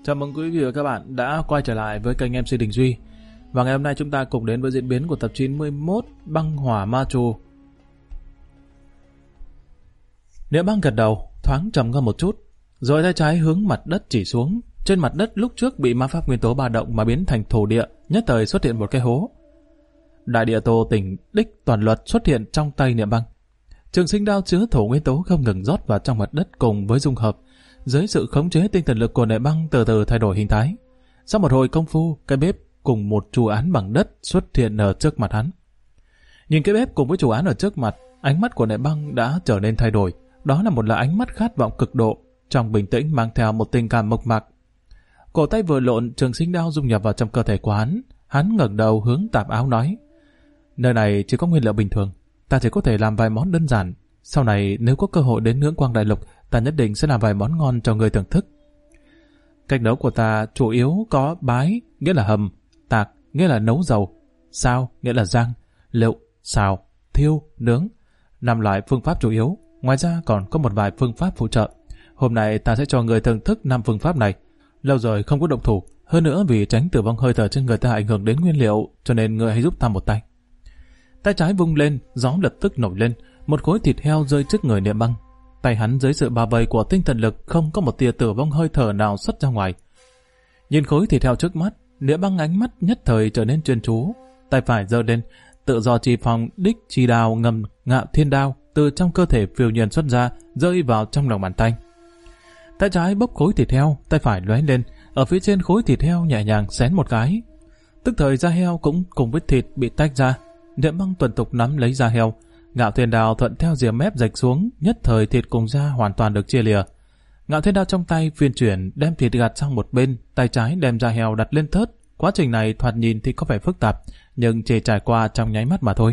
Chào mừng quý vị và các bạn đã quay trở lại với kênh MC Đình Duy. Và ngày hôm nay chúng ta cùng đến với diễn biến của tập 91 Băng Hỏa Ma Trù. Niệm Băng gật đầu, thoáng trầm ngâm một chút, rồi tay trái hướng mặt đất chỉ xuống. Trên mặt đất lúc trước bị ma pháp nguyên tố ba động mà biến thành thổ địa, nhất thời xuất hiện một cái hố. Đại địa tô tỉnh đích toàn luật xuất hiện trong tay Niệm Băng. Trường sinh đao chứa thổ nguyên tố không ngừng rót vào trong mặt đất cùng với dung hợp. Dưới sự khống chế tinh thần lực của Niệm Băng từ từ thay đổi hình thái. Sau một hồi công phu, cái bếp cùng một chu án bằng đất xuất hiện ở trước mặt hắn. Nhìn cái bếp cùng với chu án ở trước mặt, ánh mắt của Niệm Băng đã trở nên thay đổi. Đó là một ánh mắt khát vọng cực độ, trong bình tĩnh mang theo một tình cảm mộc mạc. Cổ tay vừa lộn, trường sinh đao dung nhập vào trong cơ thể của hắn. Hắn ngẩng đầu hướng tạp áo nói: nơi này chỉ có nguyên liệu bình thường, ta chỉ có thể làm vài món đơn giản. Sau này nếu có cơ hội đến Nướng Quang Đại Lục, ta nhất định sẽ làm vài món ngon cho người thưởng thức. Cách nấu của ta chủ yếu có bái, nghĩa là hầm, tạc, nghĩa là nấu dầu, sao, nghĩa là rang, liệu, xào, thiêu, nướng. 5 loại phương pháp chủ yếu, ngoài ra còn có một vài phương pháp phụ trợ. Hôm nay ta sẽ cho người thưởng thức 5 phương pháp này. Lâu rồi không có động thủ, hơn nữa vì tránh tử vong hơi thở trên người ta ảnh hưởng đến nguyên liệu, cho nên người hãy giúp ta một tay. Tay trái vung lên, gió lập tức nổi lên, một khối thịt heo rơi trước người Niệm Băng. Tay hắn dưới sự bao vây của tinh thần lực không có một tia tử vong hơi thở nào xuất ra ngoài. Nhìn khối thịt heo trước mắt, Niệm Băng ánh mắt nhất thời trở nên chuyên chú. Tay phải giơ lên, tự do chỉ phòng đích chi đao ngầm Ngạo Thiên Đao từ trong cơ thể phiêu nhiên xuất ra, rơi vào trong lòng bàn tay. Tay trái bốc khối thịt heo, tay phải lóe lên, ở phía trên khối thịt heo nhẹ nhàng xén một cái. Tức thời da heo cũng cùng với thịt bị tách ra. Niệm Băng tuần tục nắm lấy da heo, Ngạo Thiên Đao thuận theo rìa mép rạch xuống, nhất thời thịt cùng da hoàn toàn được chia lìa. Ngạo Thiên Đao trong tay phiên chuyển, đem thịt gạt sang một bên, tay trái đem da heo đặt lên thớt. Quá trình này thoạt nhìn thì có vẻ phức tạp, nhưng chỉ trải qua trong nháy mắt mà thôi.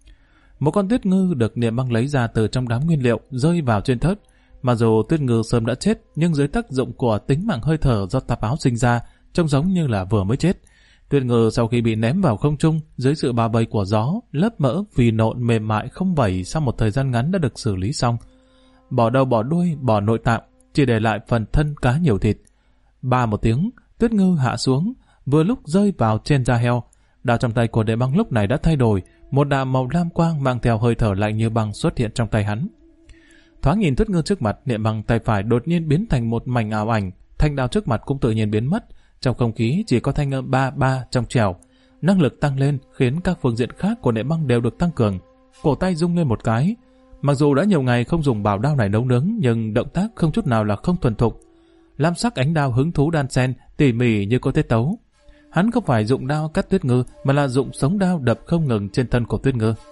Một con tuyết ngư được Niệm Băng lấy ra từ trong đám nguyên liệu, rơi vào trên thớt. Mặc dù tuyết ngư sớm đã chết, nhưng dưới tác dụng của tính mạng hơi thở do tạp áo sinh ra, trông giống như là vừa mới chết. Tuyết ngư sau khi bị ném vào không trung, dưới sự bao vây của gió, lớp mỡ vì nộn mềm mại không vẩy sau một thời gian ngắn đã được xử lý xong. Bỏ đầu bỏ đuôi, bỏ nội tạng, chỉ để lại phần thân cá nhiều thịt. Ba một tiếng, tuyết ngư hạ xuống, vừa lúc rơi vào trên da heo. Đao trong tay của Niệm Băng lúc này đã thay đổi, một đạo màu lam quang mang theo hơi thở lạnh như băng xuất hiện trong tay hắn. Thoáng nhìn tuyết ngư trước mặt, Niệm Băng tay phải đột nhiên biến thành một mảnh ảo ảnh, thanh đao trước mặt cũng tự nhiên biến mất. Trong không khí chỉ có thanh âm ba ba trong trẻo. Năng lực tăng lên khiến các phương diện khác của Niệm Băng đều được tăng cường. Cổ tay rung lên một cái. Mặc dù đã nhiều ngày không dùng bảo đao này nấu nướng, nhưng động tác không chút nào là không thuần thục. Lam sắc ánh đao hứng thú đan xen, tỉ mỉ như có tiết tấu. Hắn không phải dụng đao cắt tuyết ngư, mà là dụng sống đao đập không ngừng trên thân của tuyết ngư.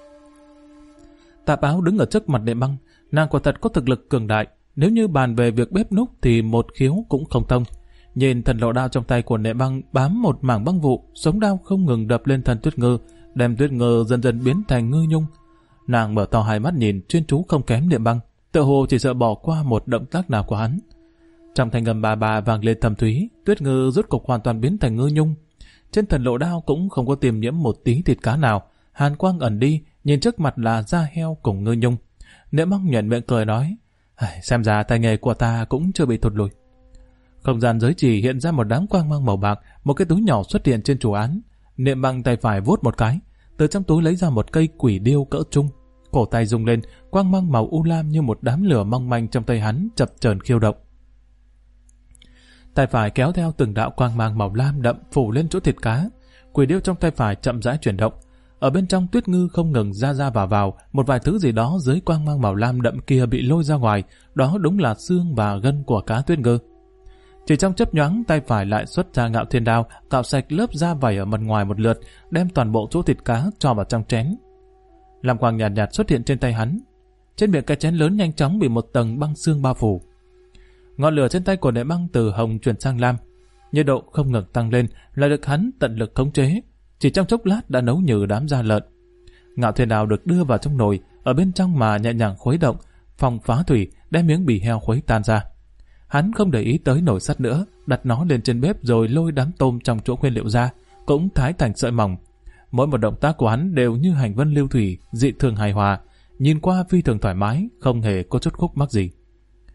Tạp áo đứng ở trước mặt Niệm Băng, nàng quả thật có thực lực cường đại. Nếu như bàn về việc bếp núc thì một khiếu cũng không thông. Nhìn thần lộ đao trong tay của Niệm Băng bám một mảng băng vụ, sống đao không ngừng đập lên thân tuyết ngư, đem tuyết ngư dần dần biến thành ngư nhung. Nàng mở to hai mắt nhìn, chuyên chú không kém Niệm Băng, tựa hồ chỉ sợ bỏ qua một động tác nào của hắn. Trong thanh âm bà bà vang lên thầm thúy, tuyết ngư rốt cục hoàn toàn biến thành ngư nhung. Trên thần lộ đao cũng không có tiềm nhiễm một tí thịt cá nào, hàn quang ẩn đi, nhìn trước mặt là da heo cùng ngư nhung. Niệm Băng nhoẻn miệng cười nói: xem ra tay nghề của ta cũng chưa bị thụt lùi. Không gian giới chỉ hiện ra một đám quang mang màu bạc, một cái túi nhỏ xuất hiện trên chủ án. Niệm Băng tay phải vuốt một cái, từ trong túi lấy ra một cây quỷ điêu cỡ trung. Cổ tay rung lên, quang mang màu u lam như một đám lửa mong manh trong tay hắn chập chờn khiêu động. Tay phải kéo theo từng đạo quang mang màu lam đậm phủ lên chỗ thịt cá. Quỷ điêu trong tay phải chậm rãi chuyển động. Ở bên trong tuyết ngư không ngừng ra vào, một vài thứ gì đó dưới quang mang màu lam đậm kia bị lôi ra ngoài, đó đúng là xương và gân của cá tuyết ngư. Chỉ trong chớp nhoáng, tay phải lại xuất ra Ngạo Thiên Đao, cạo sạch lớp da vảy ở mặt ngoài một lượt, đem toàn bộ chỗ thịt cá cho vào trong chén. Lam quang nhạt nhạt xuất hiện trên tay hắn. Trên miệng cái chén lớn nhanh chóng bị một tầng băng xương bao phủ. Ngọn lửa trên tay của Niệm Băng từ hồng chuyển sang lam, nhiệt độ không ngừng tăng lên, lại được hắn tận lực khống chế. Chỉ trong chốc lát đã nấu nhừ đám da lợn. Ngạo Thiên Đao được đưa vào trong nồi, ở bên trong mà nhẹ nhàng khuấy động, phòng phá thủy, đem miếng bì heo khuấy tan ra. Hắn không để ý tới nồi sắt nữa, đặt nó lên trên bếp rồi lôi đám tôm trong chỗ nguyên liệu ra, cũng thái thành sợi mỏng. Mỗi một động tác của hắn đều như hành vân lưu thủy, dị thường hài hòa, nhìn qua phi thường thoải mái, không hề có chút khúc mắc gì.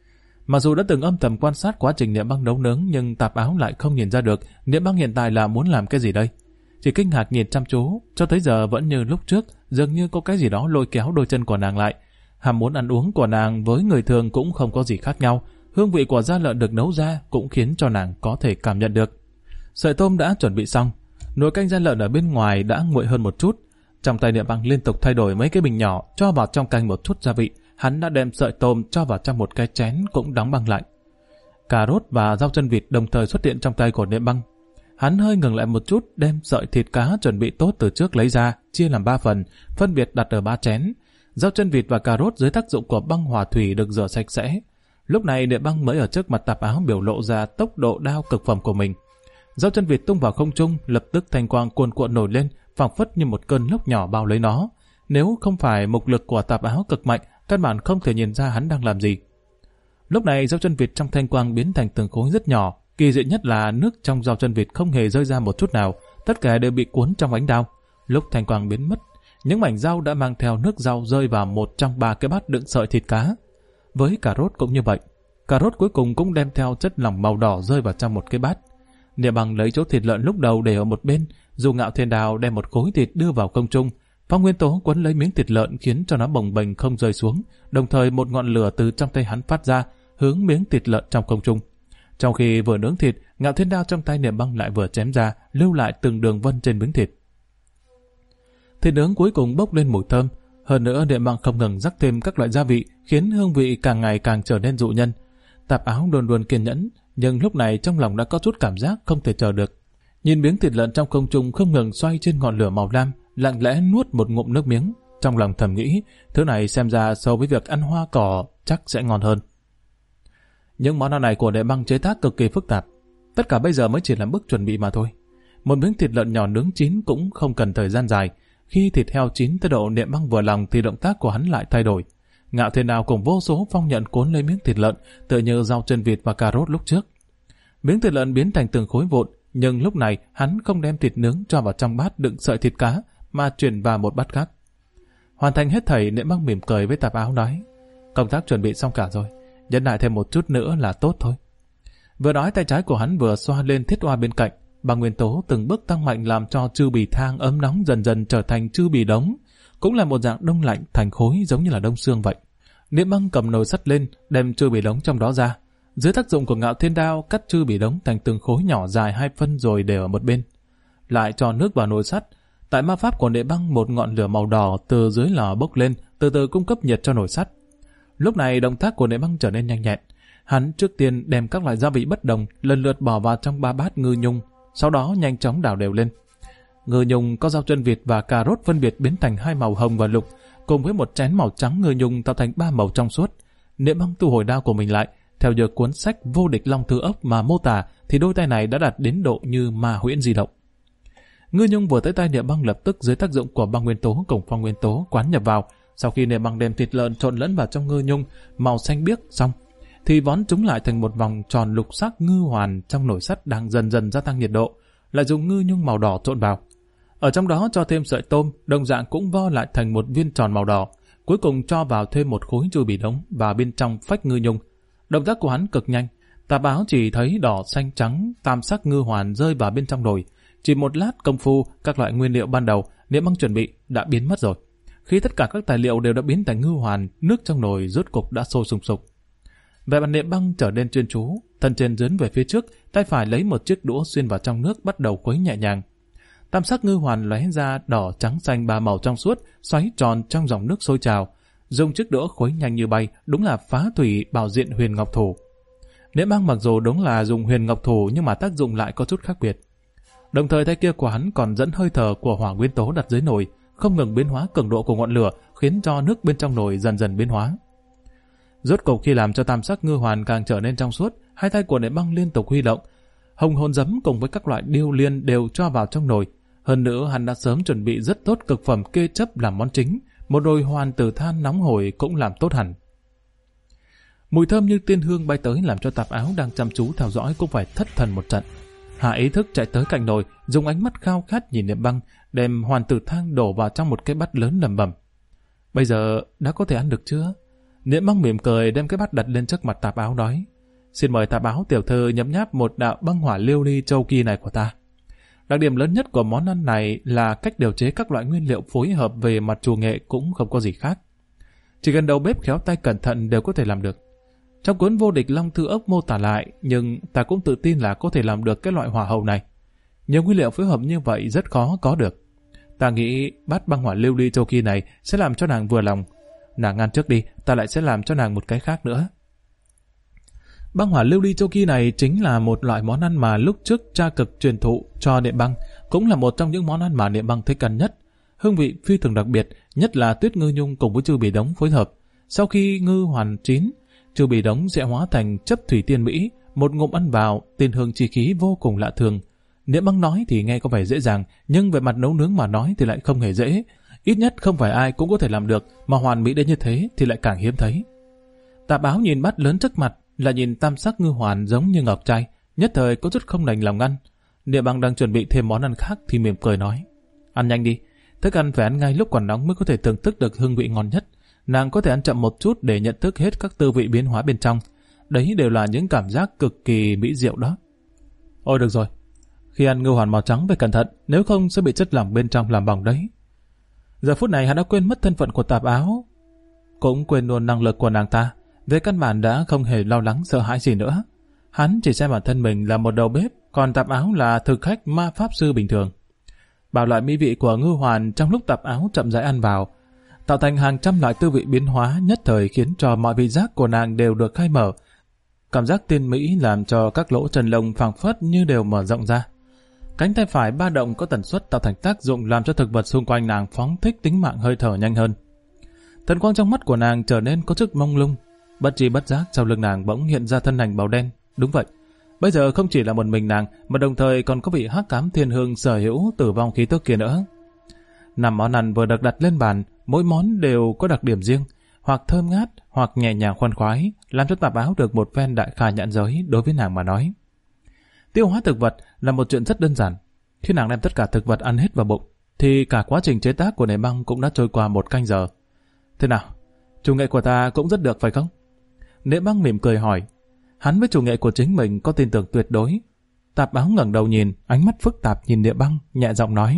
Mặc dù đã từng âm thầm quan sát quá trình Niệm Băng nấu nướng, nhưng Tạp Áo lại không nhìn ra được Niệm Băng hiện tại là muốn làm cái gì đây. Chỉ kinh ngạc nhìn chăm chú, cho tới giờ vẫn như lúc trước, dường như có cái gì đó lôi kéo đôi chân của nàng lại. Ham muốn ăn uống của nàng với người thường cũng không có gì khác nhau, hương vị của da lợn được nấu ra cũng khiến cho nàng có thể cảm nhận được. Sợi tôm đã chuẩn bị xong, nồi canh da lợn ở bên ngoài đã nguội hơn một chút. Trong tay Niệm Băng liên tục thay đổi mấy cái bình nhỏ, cho vào trong canh một chút gia vị. Hắn đã đem sợi tôm cho vào trong một cái chén cũng đóng băng lại. Cà rốt và rau chân vịt đồng thời xuất hiện trong tay của Niệm Băng. Hắn hơi ngừng lại một chút, đem sợi thịt cá chuẩn bị tốt từ trước lấy ra, chia làm 3 phần, phân biệt đặt ở 3 chén. Rau chân vịt và cà rốt dưới tác dụng của băng hòa thủy được rửa sạch sẽ. Lúc này Niệm Băng mới ở trước mặt Tạp Áo biểu lộ ra tốc độ đao cực phẩm của mình. Rau chân vịt tung vào không trung, lập tức thanh quang cuồn cuộn nổi lên, phảng phất như một cơn lốc nhỏ bao lấy nó. Nếu không phải mục lực của Tạp Áo cực mạnh, căn bản không thể nhìn ra hắn đang làm gì. Lúc này rau chân vịt trong thanh quang biến thành từng khối rất nhỏ, kỳ dị nhất là nước trong rau chân vịt không hề rơi ra một chút nào, tất cả đều bị cuốn trong ánh đao. Lúc thanh quang biến mất, những mảnh rau đã mang theo nước rau rơi vào một trong 3 cái bát đựng sợi thịt cá. Với cà rốt cũng như vậy, cà rốt cuối cùng cũng đem theo chất lỏng màu đỏ rơi vào trong một cái bát. Niệm Băng lấy chỗ thịt lợn lúc đầu để ở một bên, dù Ngạo Thiên Đao đem một khối thịt đưa vào không trung. Phong Nguyên Tố quấn lấy miếng thịt lợn khiến cho nó bồng bềnh không rơi xuống, đồng thời một ngọn lửa từ trong tay hắn phát ra, hướng miếng thịt lợn trong không trung. Trong khi vừa nướng thịt, Ngạo Thiên Đao trong tay Niệm Băng lại vừa chém ra, lưu lại từng đường vân trên miếng thịt. Thịt nướng cuối cùng bốc lên mùi thơm, hơn nữa Niệm Băng không ngừng rắc thêm các loại gia vị, khiến hương vị càng ngày càng trở nên dụ nhân. Tạp Áo luôn luôn kiên nhẫn, nhưng lúc này trong lòng đã có chút cảm giác không thể chờ được. Nhìn miếng thịt lợn trong không trung không ngừng xoay trên ngọn lửa màu lam, lặng lẽ nuốt một ngụm nước miếng, trong lòng thầm nghĩ, thứ này xem ra so với việc ăn hoa cỏ chắc sẽ ngon hơn. Những món ăn này của Niệm Băng chế tác cực kỳ phức tạp, tất cả bây giờ mới chỉ là bước chuẩn bị mà thôi. Một miếng thịt lợn nhỏ nướng chín cũng không cần thời gian dài, khi thịt heo chín tới độ Niệm Băng vừa lòng thì động tác của hắn lại thay đổi. Ngạo Thiên Đao cùng vô số phong nhận cuốn lấy miếng thịt lợn, tựa như rau chân vịt và cà rốt lúc trước. Miếng thịt lợn biến thành từng khối vụn, nhưng lúc này hắn không đem thịt nướng cho vào trong bát đựng sợi thịt cá, mà chuyển vào một bát khác. Hoàn thành hết thảy, Niệm Băng mỉm cười với Tạp Áo nói, công tác chuẩn bị xong cả rồi, nhấn lại thêm một chút nữa là tốt thôi. Vừa nói tay trái của hắn vừa xoa lên thiết oa bên cạnh, băng nguyên tố từng bước tăng mạnh làm cho chư bì thang ấm nóng dần dần trở thành chư bì đống, cũng là một dạng đông lạnh thành khối giống như là đông xương vậy. Niệm Băng cầm nồi sắt lên, đem chư bì đống trong đó ra. Dưới tác dụng của Ngạo Thiên Đao cắt chư bì đống thành từng khối nhỏ dài 2 phân rồi để ở một bên. Lại cho nước vào nồi sắt. Tại ma pháp của Niệm Băng một ngọn lửa màu đỏ từ dưới lò bốc lên, từ từ cung cấp nhiệt cho nồi sắt. Lúc này động tác của Niệm Băng trở nên nhanh nhẹn. Hắn trước tiên đem các loại gia vị bất đồng lần lượt bỏ vào trong 3 bát ngư nhung, sau đó nhanh chóng đảo đều lên. Ngư nhung có rau chân vịt và cà rốt phân biệt biến thành 2 màu hồng và lục, cùng với một chén màu trắng ngư nhung tạo thành 3 màu trong suốt. Niệm Băng thu hồi đao của mình lại, theo như cuốn sách Vô Địch Long Thư Ốc mà mô tả thì đôi tay này đã đạt đến độ như ma huyễn di động. Ngư nhung vừa tới tay Niệm Băng lập tức dưới tác dụng của băng nguyên tố cùng phong nguyên tố quán nhập vào. Sau khi Niệm Băng đem thịt lợn trộn lẫn vào trong ngư nhung màu xanh biếc xong, thì vón chúng lại thành một vòng tròn lục sắc ngư hoàn trong nồi sắt đang dần dần gia tăng nhiệt độ, lại dùng ngư nhung màu đỏ trộn vào. Ở trong đó cho thêm sợi tôm, đồng dạng cũng vo lại thành một viên tròn màu đỏ. Cuối cùng cho vào thêm một khối chư bì đống và bên trong phách ngư nhung. Động tác của hắn cực nhanh, Tạp Áo chỉ thấy đỏ xanh trắng tam sắc ngư hoàn rơi vào bên trong nồi. Chỉ một lát công phu, các loại nguyên liệu ban đầu Niệm Băng chuẩn bị đã biến mất rồi. Khi tất cả các tài liệu đều đã biến thành ngư hoàn, nước trong nồi rốt cục đã sôi sùng sục. Vẻ mặt Niệm Băng trở nên chuyên chú, thân trên dướn về phía trước, tay phải lấy một chiếc đũa xuyên vào trong nước bắt đầu khuấy nhẹ nhàng. Tam sắc ngư hoàn lóe ra đỏ trắng xanh 3 màu trong suốt, xoáy tròn trong dòng nước sôi trào. Dùng chiếc đũa khuấy nhanh như bay, đúng là phá thủy bảo diện huyền ngọc thủ. Niệm Băng mặc dù đúng là dùng huyền ngọc thủ nhưng mà tác dụng lại có chút khác biệt. Đồng thời tay kia của hắn còn dẫn hơi thở của hỏa nguyên tố đặt dưới nồi, không ngừng biến hóa cường độ của ngọn lửa, khiến cho nước bên trong nồi dần dần biến hóa. Rốt cục khi làm cho tam sắc ngư hoàn càng trở nên trong suốt, hai tay của Niệm Băng liên tục huy động, hồng hồn giấm cùng với các loại điêu liên đều cho vào trong nồi. Hơn nữa hắn đã sớm chuẩn bị rất tốt cực phẩm kê chấp làm món chính, một nồi hoàn từ than nóng hổi cũng làm tốt hẳn. Mùi thơm như tiên hương bay tới làm cho Tạp Áo đang chăm chú theo dõi cũng phải thất thần một trận. Hạ ý thức chạy tới cạnh nồi, dùng ánh mắt khao khát nhìn Niệm Băng, đem hoàn tử thang đổ vào trong một cái bát lớn lẩm bẩm. Bây giờ đã có thể ăn được chưa? Niệm Băng mỉm cười đem cái bát đặt lên trước mặt Tạp Áo nói: xin mời Tạp Áo tiểu thư nhấm nháp một đạo băng hỏa liêu ly châu kỳ này của ta. Đặc điểm lớn nhất của món ăn này là cách điều chế các loại nguyên liệu phối hợp, về mặt chủ nghệ cũng không có gì khác. Chỉ cần đầu bếp khéo tay cẩn thận đều có thể làm được. Trong cuốn Vô Địch Long Thư Ốc mô tả lại, nhưng ta cũng tự tin là có thể làm được cái loại hỏa hậu này. Nhiều nguyên liệu phối hợp như vậy rất khó có được. Ta nghĩ bát băng hỏa liêu ly châu kỳ này sẽ làm cho nàng vừa lòng. Nàng ăn trước đi, ta lại sẽ làm cho nàng một cái khác nữa. Băng hỏa liêu ly châu kỳ này chính là một loại món ăn mà lúc trước cha cực truyền thụ cho Niệm Băng, cũng là một trong những món ăn mà Niệm Băng thích ăn nhất. Hương vị phi thường đặc biệt, nhất là Tuyết Ngư Nhung cùng với Trư Bì Đống phối hợp. Sau khi ngư hoàn chín, Trư Bì Đống sẽ hóa thành chấp thủy tiên mỹ, một ngụm ăn vào, tiên hương chi khí vô cùng lạ thường. Niệm Băng nói thì nghe có vẻ dễ dàng, nhưng về mặt nấu nướng mà nói thì lại không hề dễ. Ít nhất không phải ai cũng có thể làm được, mà hoàn mỹ đến như thế thì lại càng hiếm thấy. Tạp Áo nhìn bát lớn trước mặt, là nhìn tam sắc ngư hoàn giống như ngọc trai, nhất thời có chút không đành lòng ăn. Niệm Băng đang chuẩn bị thêm món ăn khác thì mỉm cười nói: ăn nhanh đi, thức ăn phải ăn ngay lúc còn nóng mới có thể thưởng thức được hương vị ngon nhất. Nàng có thể ăn chậm một chút để nhận thức hết các tư vị biến hóa bên trong. Đấy đều là những cảm giác cực kỳ mỹ diệu đó. Ôi được rồi, khi ăn ngư hoàn màu trắng phải cẩn thận, nếu không sẽ bị chất lỏng bên trong làm bỏng đấy. Giờ phút này hắn đã quên mất thân phận của Tạp Áo, cũng quên luôn năng lực của nàng ta. Về căn bản đã không hề lo lắng sợ hãi gì nữa. Hắn chỉ xem bản thân mình là một đầu bếp, còn Tạp Áo là thực khách ma pháp sư bình thường. Bao loại mỹ vị của ngư hoàn trong lúc Tạp Áo chậm rãi ăn vào, tạo thành hàng trăm loại tư vị biến hóa, nhất thời khiến cho mọi vị giác của nàng đều được khai mở. Cảm giác tiên mỹ làm cho các lỗ chân lông phảng phất như đều mở rộng ra. Cánh tay phải ba động có tần suất tạo thành tác dụng làm cho thực vật xung quanh nàng phóng thích tính mạng hơi thở nhanh hơn. Thần quang trong mắt của nàng trở nên có chút mông lung. Bất tri bất giác sau lưng nàng bỗng hiện ra thân ảnh màu đen. Đúng vậy, bây giờ không chỉ là một mình nàng, mà đồng thời còn có vị hắc ám thiên hương sở hữu tử vong khí tức kia nữa. 5 món ăn vừa được đặt lên bàn, mỗi món đều có đặc điểm riêng, hoặc thơm ngát, hoặc nhẹ nhàng khoan khoái, làm cho Tạp Áo được một phen đại khai nhãn giới đối với nàng mà nói. Tiêu hóa thực vật là một chuyện rất đơn giản. Khi nàng đem tất cả thực vật ăn hết vào bụng, thì cả quá trình chế tác của Niệm Băng cũng đã trôi qua 1 canh giờ. Thế nào? Chủ nghệ của ta cũng rất được phải không? Niệm Băng mỉm cười hỏi. Hắn với chủ nghệ của chính mình có tin tưởng tuyệt đối. Tạp Áo ngẩng đầu nhìn, ánh mắt phức tạp nhìn Niệm Băng, nhẹ giọng nói: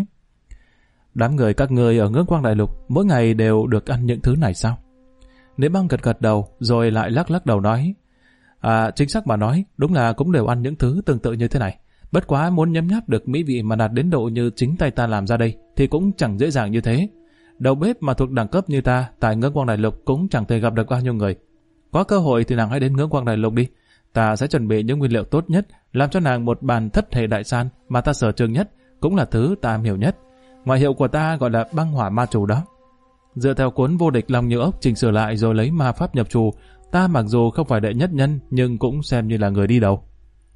đám người các ngươi ở Ngưỡng Quang Đại Lục mỗi ngày đều được ăn những thứ này sao? Niệm Băng gật gật đầu, rồi lại lắc lắc đầu nói: chính xác mà nói, đúng là cũng đều ăn những thứ tương tự như thế này. Bất quá muốn nhấm nháp được mỹ vị mà đạt đến độ như chính tay ta làm ra đây thì cũng chẳng dễ dàng như thế. Đầu bếp mà thuộc đẳng cấp như ta tại Ngưỡng Quang Đại Lục cũng chẳng thể gặp được bao nhiêu người. Có cơ hội thì nàng hãy đến Ngưỡng Quang Đại Lục đi. Ta sẽ chuẩn bị những nguyên liệu tốt nhất, làm cho nàng một bàn thất hệ đại san mà ta sở trường nhất, cũng là thứ ta am hiểu nhất. Ngoại hiệu của ta gọi là băng hỏa ma chủ đó. Dựa theo cuốn Vô Địch Long Như Ốc chỉnh sửa lại rồi lấy ma pháp nhập trù, ta mặc dù không phải đệ nhất nhân nhưng cũng xem như là người đi đầu.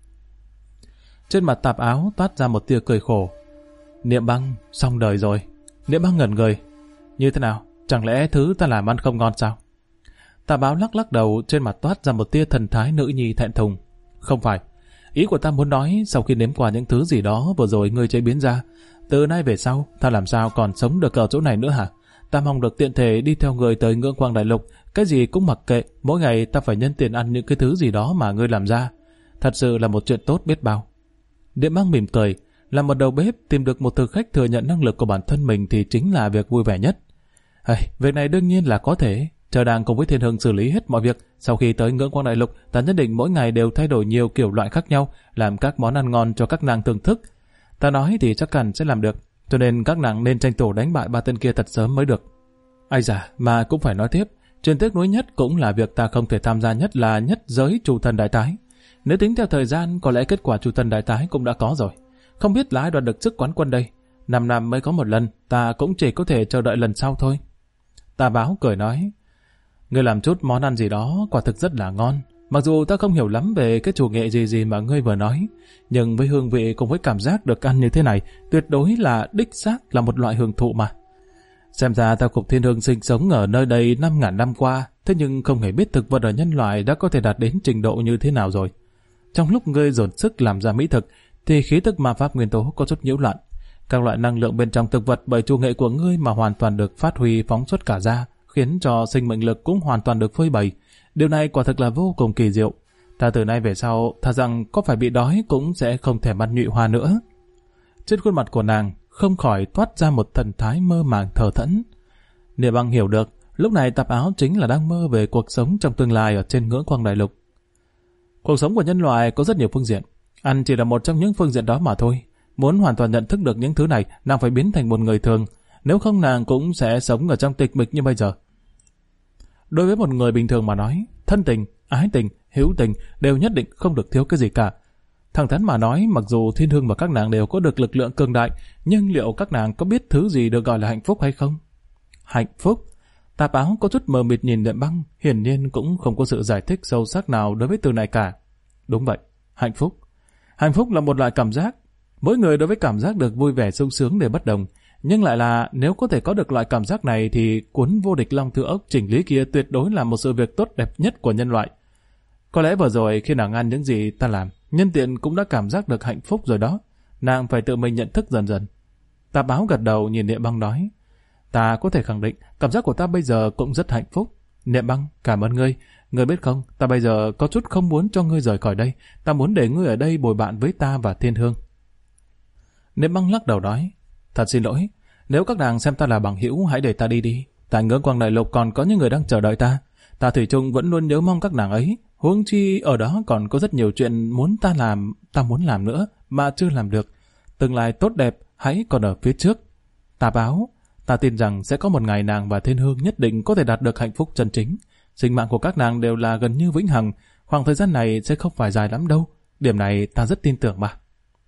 Trên mặt Tạp Áo toát ra một tia cười khổ. Niệm Băng, xong đời rồi. Niệm Băng ngẩn người. Như thế nào? Chẳng lẽ thứ ta làm ăn không ngon sao? Tạp Áo lắc lắc đầu, trên mặt toát ra một tia thần thái nữ nhi thẹn thùng. Không phải. Ý của ta muốn nói, sau khi nếm qua những thứ gì đó vừa rồi ngươi chế biến ra, từ nay về sau, ta làm sao còn sống được ở chỗ này nữa hả? Ta mong được tiện thể đi theo người tới Ngưỡng Quang Đại Lục, cái gì cũng mặc kệ, mỗi ngày ta phải nhân tiền ăn những cái thứ gì đó mà ngươi làm ra. Thật sự là một chuyện tốt biết bao. Niệm Băng mỉm cười, là một đầu bếp tìm được một thực khách thừa nhận năng lực của bản thân mình thì chính là việc vui vẻ nhất. Việc này đương nhiên là có thể. Chờ nàng cùng với Thiên Hương xử lý hết mọi việc. Sau khi tới Ngưỡng Quang Đại Lục, ta nhất định mỗi ngày đều thay đổi nhiều kiểu loại khác nhau, làm các món ăn ngon cho các nàng thưởng thức. Ta nói thì chắc hẳn sẽ làm được, cho nên các nàng nên tranh thủ đánh bại 3 tên kia thật sớm mới được. Ai da, mà cũng phải nói tiếp, chuyện tiếc nuối nhất cũng là việc ta không thể tham gia nhất là nhất giới Chủ Thần Đại Tái. Nếu tính theo thời gian, có lẽ kết quả Chủ Thần Đại Tái cũng đã có rồi. Không biết là ai đoạt được chức quán quân đây. 5 năm mới có một lần, ta cũng chỉ có thể chờ đợi lần sau thôi. Tạp Áo cười nói: ngươi làm chút món ăn gì đó quả thực rất là ngon. Mặc dù ta không hiểu lắm về cái chủ nghệ gì mà ngươi vừa nói, nhưng với hương vị cùng với cảm giác được ăn như thế này, tuyệt đối là đích xác là một loại hưởng thụ mà. Xem ra ta cùng Thiên Hương sinh sống ở nơi đây 5.000 năm qua, thế nhưng không hề biết thực vật ở nhân loại đã có thể đạt đến trình độ như thế nào rồi. Trong lúc ngươi dồn sức làm ra mỹ thực, thì khí tức ma pháp nguyên tố có chút nhiễu loạn. Các loại năng lượng bên trong thực vật bởi chủ nghệ của ngươi mà hoàn toàn được phát huy phóng xuất cả ra, khiến cho sinh mệnh lực cũng hoàn toàn được phơi bày. Điều này quả thực là vô cùng kỳ diệu. Ta từ nay về sau, thà rằng có phải bị đói cũng sẽ không thèm ăn nhụy hoa nữa. Trên khuôn mặt của nàng không khỏi toát ra một thần thái mơ màng thờ thẫn. Niệm Băng hiểu được, lúc này Tạp Áo chính là đang mơ về cuộc sống trong tương lai ở trên ngưỡng quang đại lục. Cuộc sống của nhân loại có rất nhiều phương diện, ăn chỉ là một trong những phương diện đó mà thôi. Muốn hoàn toàn nhận thức được những thứ này, nàng phải biến thành một người thường, nếu không nàng cũng sẽ sống ở trong tịch mịch như bây giờ. Đối với một người bình thường mà nói, thân tình, ái tình, hữu tình đều nhất định không được thiếu cái gì cả. Thẳng thắn mà nói, mặc dù Thiên Hương và các nàng đều có được lực lượng cường đại, nhưng liệu các nàng có biết thứ gì được gọi là hạnh phúc hay không? Hạnh phúc? Tạp Áo có chút mờ mịt nhìn Niệm Băng, hiển nhiên cũng không có sự giải thích sâu sắc nào đối với từ này cả. Đúng vậy, hạnh phúc. Hạnh phúc là một loại cảm giác. Mỗi người đối với cảm giác được vui vẻ sung sướng đều bất đồng, nhưng lại là nếu có thể có được loại cảm giác này thì cuốn vô địch long thư ốc chỉnh lý kia tuyệt đối là một sự việc tốt đẹp nhất của nhân loại. Có lẽ vừa rồi khi nàng ăn những gì ta làm, nhân tiện cũng đã cảm giác được hạnh phúc rồi đó. Nàng phải tự mình nhận thức dần dần. Tạp Áo gật đầu nhìn Niệm Băng nói, ta có thể khẳng định cảm giác của ta bây giờ cũng rất hạnh phúc. Niệm Băng, cảm ơn ngươi. Ngươi biết không, ta bây giờ có chút không muốn cho ngươi rời khỏi đây. Ta muốn để ngươi ở đây bồi bạn với ta và Thiên Hương. Niệm Băng lắc đầu nói, thật xin lỗi, nếu các nàng xem ta là bằng hữu hãy để ta đi đi. Tại ngưỡng quang đại lục còn có những người đang chờ đợi ta. Ta thủy chung vẫn luôn nhớ mong các nàng ấy. Huống chi ở đó còn có rất nhiều chuyện muốn ta muốn làm nữa mà chưa làm được. Tương lai tốt đẹp hãy còn ở phía trước. Tạp Áo, ta tin rằng sẽ có một ngày nàng và Thiên Hương nhất định có thể đạt được hạnh phúc chân chính. Sinh mạng của các nàng đều là gần như vĩnh hằng, khoảng thời gian này sẽ không phải dài lắm đâu. Điểm này ta rất tin tưởng mà.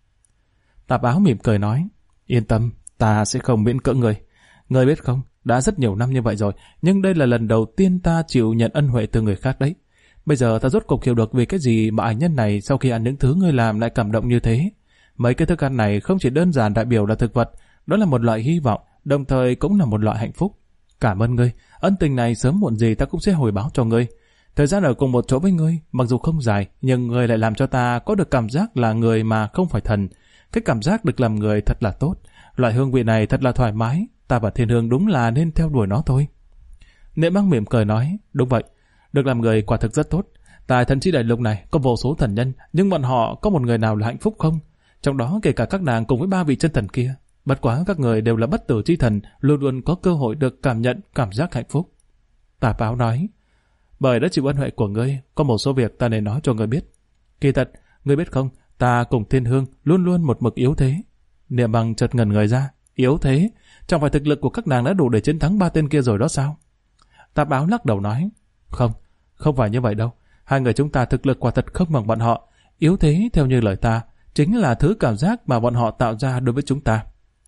Tạp Áo mỉm cười nói, yên tâm, ta sẽ không miễn cưỡng ngươi. Ngươi biết không, đã rất nhiều năm như vậy rồi, nhưng đây là lần đầu tiên ta chịu nhận ân huệ từ người khác đấy. Bây giờ ta rốt cuộc hiểu được vì cái gì mà ải nhân này sau khi ăn những thứ ngươi làm lại cảm động như thế. Mấy cái thức ăn này không chỉ đơn giản đại biểu là thực vật, đó là một loại hy vọng, đồng thời cũng là một loại hạnh phúc. Cảm ơn ngươi, ân tình này sớm muộn gì ta cũng sẽ hồi báo cho ngươi. Thời gian ở cùng một chỗ với ngươi, mặc dù không dài, nhưng ngươi lại làm cho ta có được cảm giác là người mà không phải thần. Cái cảm giác được làm người thật là tốt. Loại hương vị này thật là thoải mái. Ta và Thiên Hương đúng là nên theo đuổi nó thôi. Niệm Băng mỉm cười nói, đúng vậy, được làm người quả thực rất tốt. Tại thần chi đại lục này có vô số thần nhân, nhưng bọn họ có một người nào là hạnh phúc không? Trong đó kể cả các nàng cùng với 3 vị chân thần kia. Bất quá các người đều là bất tử chi thần, luôn luôn có cơ hội được cảm nhận cảm giác hạnh phúc. Tạp Áo nói, bởi đã chịu ân huệ của ngươi, có một số việc ta nên nói cho ngươi biết. Kỳ thật, ngươi biết không, ta cùng Thiên Hương luôn luôn một mực yếu thế. Niệm Băng chợt ngẩn người ra, yếu thế? Chẳng phải thực lực của các nàng đã đủ để chiến thắng 3 tên kia rồi đó sao? Tạp Áo lắc đầu nói, không phải như vậy đâu. Hai người chúng ta thực lực quả thật không bằng bọn họ. Yếu thế theo như lời ta, chính là thứ cảm giác mà bọn họ tạo ra đối với chúng ta.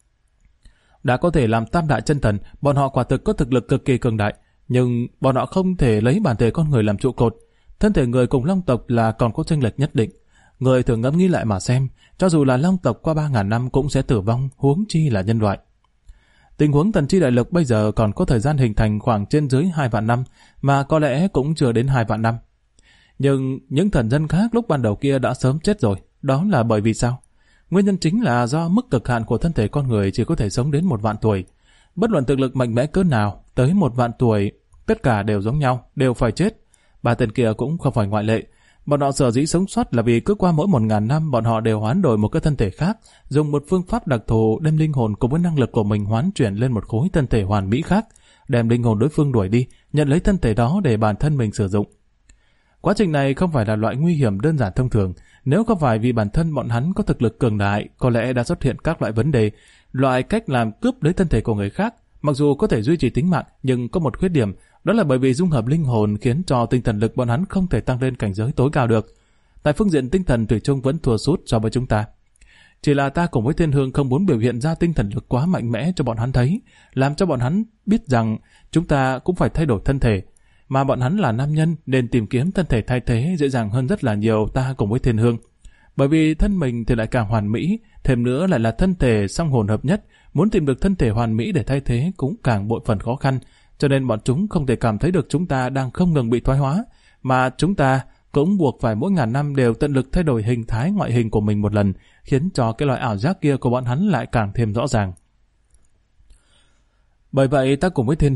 Đã có thể làm tam đại chân thần, bọn họ quả thực có thực lực cực kỳ cường đại, nhưng bọn họ không thể lấy bản thể con người làm trụ cột. Thân thể người cùng long tộc là còn có chênh lệch nhất định. Người thường ngẫm nghĩ lại mà xem, cho dù là long tộc qua 3.000 năm cũng sẽ tử vong, huống chi là nhân loại. Tình huống thần chi đại lục bây giờ còn có thời gian hình thành khoảng trên dưới 2 vạn năm, mà có lẽ cũng chưa đến 2 vạn năm. Nhưng những thần dân khác lúc ban đầu kia đã sớm chết rồi, đó là bởi vì sao? Nguyên nhân chính là do mức cực hạn của thân thể con người chỉ có thể sống đến 1 vạn tuổi. Bất luận thực lực mạnh mẽ cỡ nào, tới 1 vạn tuổi, tất cả đều giống nhau, đều phải chết. 3 tên kia cũng không phải ngoại lệ. Bọn họ sở dĩ sống sót là vì cứ qua mỗi 1.000 năm bọn họ đều hoán đổi một cái thân thể khác, dùng một phương pháp đặc thù đem linh hồn cùng với năng lực của mình hoán chuyển lên một khối thân thể hoàn mỹ khác, đem linh hồn đối phương đuổi đi, nhận lấy thân thể đó để bản thân mình sử dụng. Quá trình này không phải là loại nguy hiểm đơn giản thông thường. Nếu không phải vì bản thân bọn hắn có thực lực cường đại, có lẽ đã xuất hiện các loại vấn đề, loại cách làm cướp lấy thân thể của người khác. Mặc dù có thể duy trì tính mạng, nhưng có một khuyết điểm, đó là bởi vì dung hợp linh hồn khiến cho tinh thần lực bọn hắn không thể tăng lên cảnh giới tối cao được. Tại phương diện tinh thần thủy chung vẫn thua sút so với chúng ta. Chỉ là ta cùng với Thiên Hương không muốn biểu hiện ra tinh thần lực quá mạnh mẽ cho bọn hắn thấy, làm cho bọn hắn biết rằng chúng ta cũng phải thay đổi thân thể. Mà bọn hắn là nam nhân nên tìm kiếm thân thể thay thế dễ dàng hơn rất là nhiều ta cùng với Thiên Hương. Bởi vì thân mình thì lại càng hoàn mỹ, thêm nữa lại là thân thể song hồn hợp nhất, muốn tìm được thân thể hoàn mỹ để thay thế cũng càng bội phần khó khăn, cho nên bọn chúng không thể cảm thấy được chúng ta đang không ngừng bị thoái hóa, mà chúng ta cũng buộc phải mỗi 1000 năm đều tận lực thay đổi hình thái ngoại hình của mình một lần, khiến cho cái loại ảo giác kia của bọn hắn lại càng thêm rõ ràng. Bởi vậy ta cùng với Thiên Hương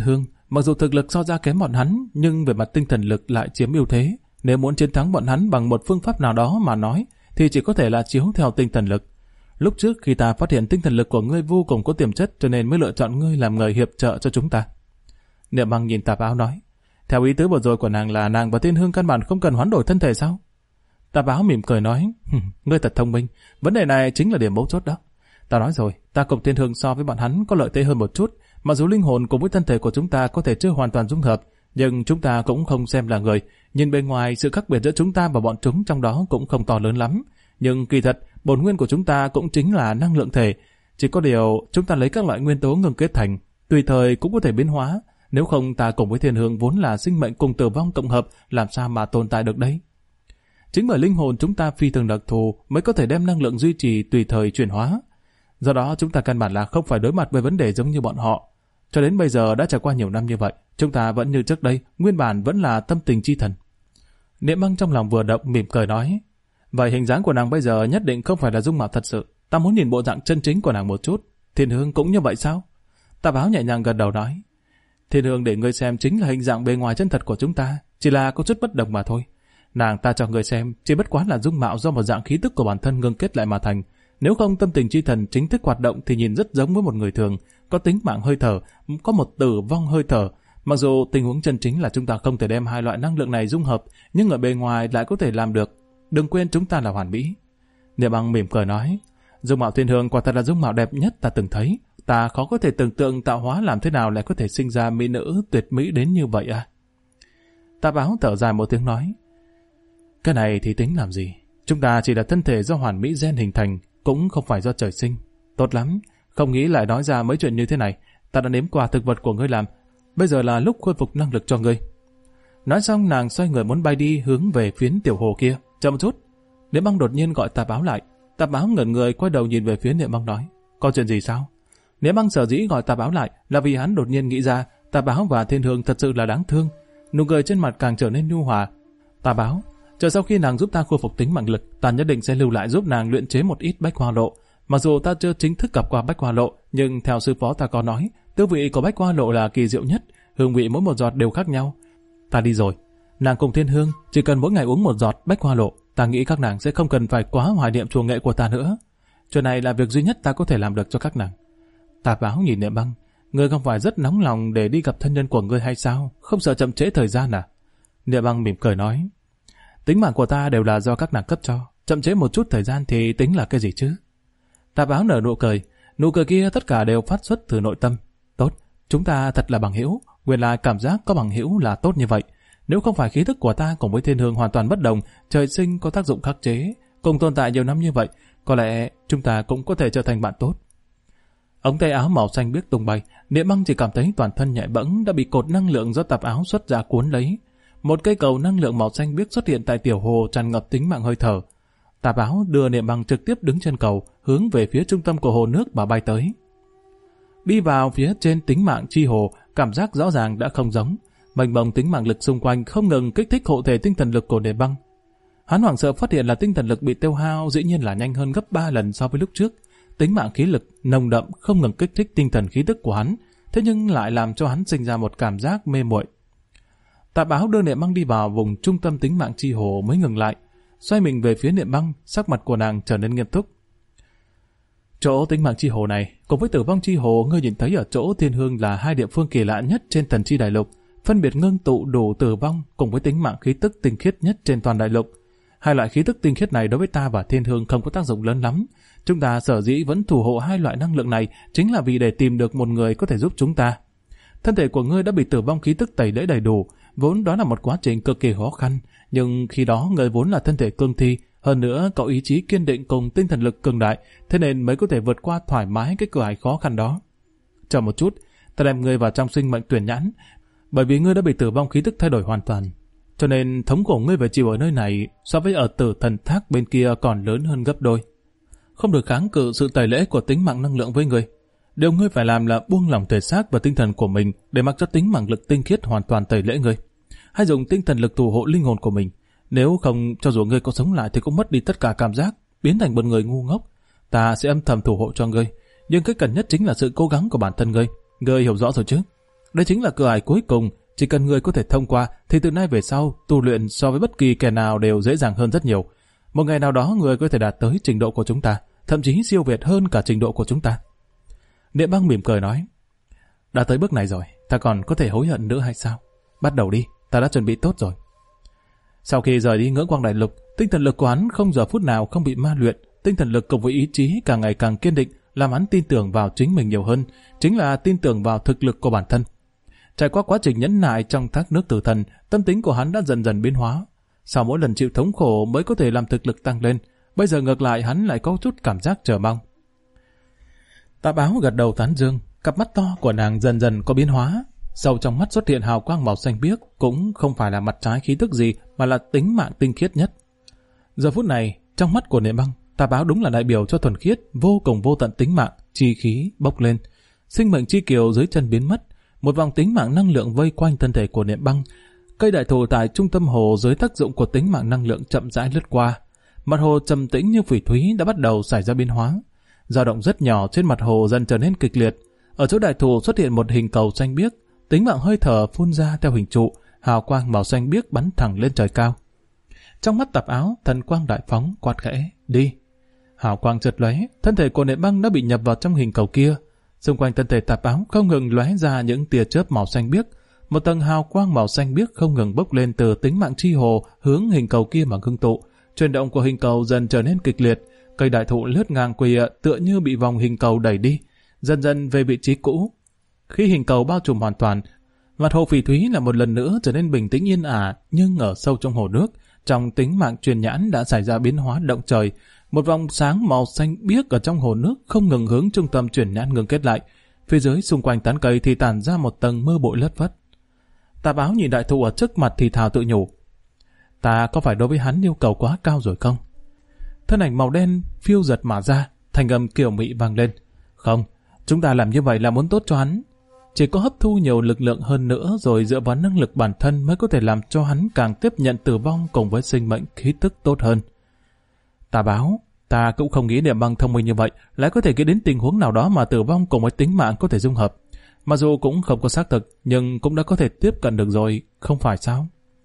Mặc dù thực lực so ra kém bọn hắn, nhưng về mặt tinh thần lực lại chiếm ưu thế. Nếu muốn chiến thắng bọn hắn bằng một phương pháp nào đó mà nói, thì chỉ có thể là chiếu theo tinh thần lực. Lúc trước khi ta phát hiện tinh thần lực của ngươi vô cùng có tiềm chất, cho nên mới lựa chọn ngươi làm người hiệp trợ cho chúng ta. Niệm Băng nhìn Tạp Áo nói, theo ý tứ vừa rồi của nàng là nàng và Thiên Hương căn bản không cần hoán đổi thân thể sao? Tạp Áo mỉm cười nói, ngươi thật thông minh, vấn đề này chính là điểm mấu chốt đó. Ta nói rồi, ta cùng Thiên Hương so với bọn hắn có lợi thế hơn một chút, mặc dù linh hồn cùng với thân thể của chúng ta có thể chưa hoàn toàn dung hợp, nhưng chúng ta cũng không xem là người. Nhìn bên ngoài, sự khác biệt giữa chúng ta và bọn chúng trong đó cũng không to lớn lắm. Nhưng kỳ thật, bổn nguyên của chúng ta cũng chính là năng lượng thể. Chỉ có điều, chúng ta lấy các loại nguyên tố ngưng kết thành, tùy thời cũng có thể biến hóa. Nếu không, ta cùng với Thiên Hương vốn là sinh mệnh cùng tử vong cộng hợp, làm sao mà tồn tại được đấy? Chính bởi linh hồn chúng ta phi thường đặc thù mới có thể đem năng lượng duy trì tùy thời chuyển hóa. Do đó chúng ta căn bản là không phải đối mặt với vấn đề giống như bọn họ. Cho đến bây giờ đã trải qua nhiều năm như vậy, chúng ta vẫn như trước đây, nguyên bản vẫn là tâm tình chi thần. Niệm Băng trong lòng vừa động mỉm cười nói, vậy hình dáng của nàng bây giờ nhất định không phải là dung mạo thật sự, ta muốn nhìn bộ dạng chân chính của nàng một chút. Thiên Hương cũng như vậy sao? Tạp Áo nhẹ nhàng gật đầu nói, Thiên Hương để ngươi xem chính là hình dạng bề ngoài chân thật của chúng ta, chỉ là có chút bất đồng mà thôi. Nàng ta cho ngươi xem chỉ bất quá là dung mạo do một dạng khí tức của bản thân ngưng kết lại mà thành. Nếu không tâm tình chi thần chính thức hoạt động thì nhìn rất giống với một người thường, có tính mạng hơi thở, có một tử vong hơi thở. Mặc dù tình huống chân chính là chúng ta không thể đem hai loại năng lượng này dung hợp, nhưng ở bề ngoài lại có thể làm được. Đừng quên chúng ta là hoàn mỹ. Niệm Băng mỉm cười nói, dung mạo Thiên Hương quả thật là dung mạo đẹp nhất ta từng thấy. Ta khó có thể tưởng tượng tạo hóa làm thế nào lại có thể sinh ra mỹ nữ tuyệt mỹ đến như vậy à? Tạp Áo thở dài một tiếng nói, cái này thì tính làm gì? Chúng ta chỉ là thân thể do hoàn mỹ gen hình thành, cũng không phải do trời sinh. Tốt lắm, không nghĩ lại nói ra mấy chuyện như thế này. Ta đã nếm qua thực vật của ngươi làm, bây giờ là lúc khôi phục năng lực cho ngươi. Nói xong nàng xoay người muốn bay đi hướng về phiến tiểu hồ kia. Chậm một chút. Niệm Băng đột nhiên gọi Tạp Áo lại. Tạp Áo ngẩn người quay đầu nhìn về phía Niệm Băng nói, có chuyện gì sao? Niệm Băng sở dĩ gọi Tạp Áo lại là vì hắn đột nhiên nghĩ ra Tạp Áo và Thiên Hương thật sự là đáng thương. Nụ cười trên mặt càng trở nên nhu hòa. Tạp Áo, chờ sau khi nàng giúp ta khôi phục tính mạng lực, ta nhất định sẽ lưu lại giúp nàng luyện chế một ít bách hoa lộ. Mặc dù ta chưa chính thức gặp qua bách hoa lộ, nhưng theo sư phó ta có nói, tư vị của bách hoa lộ là kỳ diệu nhất, hương vị mỗi một giọt đều khác nhau. Ta đi rồi. Nàng cùng Thiên Hương chỉ cần mỗi ngày uống một giọt bách hoa lộ, ta nghĩ các nàng sẽ không cần phải quá hoài niệm chùa nghệ của ta nữa. Chuyện này là việc duy nhất ta có thể làm được cho các nàng. Tạp Áo nhìn Niệm Băng, ngươi không phải rất nóng lòng để đi gặp thân nhân của ngươi hay sao? Không sợ chậm trễ thời gian à? Niệm Băng mỉm cười nói, tính mạng của ta đều là do các nàng cấp cho, chậm trễ một chút thời gian thì tính là cái gì chứ? Tạp Áo nở nụ cười kia tất cả đều phát xuất từ nội tâm. Tốt, chúng ta thật là bằng hữu, nguyên lai cảm giác có bằng hữu là tốt như vậy. Nếu không phải khí thức của ta cùng với Thiên Hương hoàn toàn bất đồng, trời sinh có tác dụng khắc chế, cùng tồn tại nhiều năm như vậy, có lẽ chúng ta cũng có thể trở thành bạn tốt. Ống tay áo màu xanh biếc tung bay, Niệm Băng chỉ cảm thấy toàn thân nhẹ bẫng đã bị cột năng lượng do Tạp Áo xuất ra cuốn lấy. Một cây cầu năng lượng màu xanh biếc xuất hiện tại tiểu hồ tràn ngập tính mạng hơi thở. Tạp Áo đưa Niệm Băng trực tiếp đứng trên cầu, hướng về phía trung tâm của hồ nước mà bay tới. Đi vào phía trên tính mạng chi hồ, cảm giác rõ ràng đã không giống. Mênh mông tính mạng lực xung quanh không ngừng kích thích hộ thể tinh thần lực của Niệm Băng. Hắn hoảng sợ phát hiện là tinh thần lực bị tiêu hao dĩ nhiên là nhanh hơn gấp 3 lần so với lúc trước. Tính mạng khí lực nồng đậm không ngừng kích thích tinh thần khí tức của hắn, thế nhưng lại làm cho hắn sinh ra một cảm giác mê muội. Tạp Áo đưa Niệm Băng đi vào vùng trung tâm tính mạng chi hồ mới ngừng lại, xoay mình về phía Niệm Băng, sắc mặt của nàng trở nên nghiêm túc. Chỗ tính mạng chi hồ này cùng với tử vong chi hồ ngươi nhìn thấy ở chỗ Thiên Hương là hai địa phương kỳ lạ nhất trên Thần Chi Đại Lục, phân biệt ngưng tụ đủ tử vong cùng với tính mạng khí tức tinh khiết nhất trên toàn đại lục. Hai loại khí tức tinh khiết này đối với ta và Thiên Hương không có tác dụng lớn lắm. Chúng ta sở dĩ vẫn thủ hộ hai loại năng lượng này chính là vì để tìm được một người có thể giúp chúng ta. Thân thể của ngươi đã bị tử vong khí tức tẩy lễ đầy đủ, vốn đó là một quá trình cực kỳ khó khăn, nhưng khi đó ngươi vốn là thân thể cương thi, hơn nữa có ý chí kiên định cùng tinh thần lực cường đại, thế nên mới có thể vượt qua thoải mái cái cửa ải khó khăn đó. Chờ một chút, ta đem ngươi vào trong sinh mệnh tuyển nhãn, bởi vì ngươi đã bị tử vong khí tức thay đổi hoàn toàn, cho nên thống khổ ngươi phải chịu ở nơi này so với ở Tử Thần Thác bên kia còn lớn hơn gấp đôi. Không được kháng cự sự tẩy lễ của tính mạng năng lượng với ngươi. Điều ngươi phải làm là buông lỏng thể xác và tinh thần của mình để mặc cho tính mạng lực tinh khiết hoàn toàn tẩy lễ ngươi. Hãy dùng tinh thần lực thủ hộ linh hồn của mình. Nếu không, cho dù ngươi có sống lại thì cũng mất đi tất cả cảm giác, biến thành một người ngu ngốc. Ta sẽ âm thầm thủ hộ cho ngươi, nhưng cái cần nhất chính là sự cố gắng của bản thân ngươi. Ngươi hiểu rõ rồi chứ? Đây chính là cửa ải cuối cùng, chỉ cần người có thể thông qua thì từ nay về sau tu luyện so với bất kỳ kẻ nào đều dễ dàng hơn rất nhiều. Một ngày nào đó người có thể đạt tới trình độ của chúng ta, thậm chí siêu việt hơn cả trình độ của chúng ta. Niệm Băng mỉm cười nói, đã tới bước này rồi, ta còn có thể hối hận nữa hay sao? Bắt đầu đi, ta đã chuẩn bị tốt rồi. Sau khi rời đi Ngưỡng Quang Đại Lục, tinh thần lực của hắn không giờ phút nào không bị ma luyện. Tinh thần lực cùng với ý chí càng ngày càng kiên định, làm hắn tin tưởng vào chính mình nhiều hơn, chính là tin tưởng vào thực lực của bản thân. Trải qua quá trình nhẫn nại trong thác nước tử thần, tâm tính của hắn đã dần dần biến hóa. Sau mỗi lần chịu thống khổ mới có thể làm thực lực tăng lên, bây giờ ngược lại hắn lại có chút cảm giác chờ mong. Tạp Áo gật đầu tán dương, cặp mắt to của nàng dần dần có biến hóa. Sâu trong mắt xuất hiện hào quang màu xanh biếc, cũng không phải là mặt trái khí tức gì mà là tính mạng tinh khiết nhất. Giờ phút này, trong mắt của Niệm Băng, Tạp Áo đúng là đại biểu cho thuần khiết, vô cùng vô tận tính mạng, chi khí bốc lên. Sinh mệnh chi kiều dưới chân biến mất, một vòng tính mạng năng lượng vây quanh thân thể của Niệm Băng. Cây đại thụ tại trung tâm hồ dưới tác dụng của tính mạng năng lượng chậm rãi lướt qua. Mặt hồ trầm tĩnh như phỉ thúy đã bắt đầu xảy ra biến hóa. Dao động rất nhỏ trên mặt hồ dần trở nên kịch liệt. Ở chỗ đại thụ xuất hiện một hình cầu xanh biếc, tính mạng hơi thở phun ra theo hình trụ, hào quang màu xanh biếc bắn thẳng lên trời cao. Trong mắt Tạp Áo, thần quang đại phóng, quát khẽ, đi. Hào quang chợt lóe, thân thể của Niệm Băng đã bị nhập vào trong hình cầu kia. Xung quanh thân thể Tạp Áo không ngừng lóe ra những tia chớp màu xanh biếc, một tầng hào quang màu xanh biếc không ngừng bốc lên từ tính mạng chi hồ hướng hình cầu kia mà ngưng tụ. Chuyển động của hình cầu dần trở nên kịch liệt, cây đại thụ lướt ngang quỳ tựa như bị vòng hình cầu đẩy đi, dần dần về vị trí cũ. Khi hình cầu bao trùm hoàn toàn, mặt hồ phỉ thúy là một lần nữa trở nên bình tĩnh yên ả, nhưng ở sâu trong hồ nước, trong tính mạng truyền nhãn đã xảy ra biến hóa động trời. Một vòng sáng màu xanh biếc ở trong hồ nước không ngừng hướng trung tâm truyền nhãn ngưng kết lại. Phía dưới xung quanh tán cây thì tản ra một tầng mưa bụi lất phất. Tạp Áo nhìn đại thụ ở trước mặt thì thào tự nhủ, ta có phải đối với hắn yêu cầu quá cao rồi không? Thân ảnh màu đen phiêu giật mà ra, thanh âm kiều mị vang lên. Không, chúng ta làm như vậy là muốn tốt cho hắn. Chỉ có hấp thu nhiều lực lượng hơn nữa rồi dựa vào năng lực bản thân mới có thể làm cho hắn càng tiếp nhận tử vong cùng với sinh mệnh khí tức tốt hơn. Tạp Áo, ta cũng không nghĩ Niệm Băng thông minh như vậy lại có thể nghĩ đến tình huống nào đó mà tử vong cùng với tính mạng có thể dung hợp. Mặc dù cũng không có xác thực, nhưng cũng đã có thể tiếp cận được rồi, không phải sao?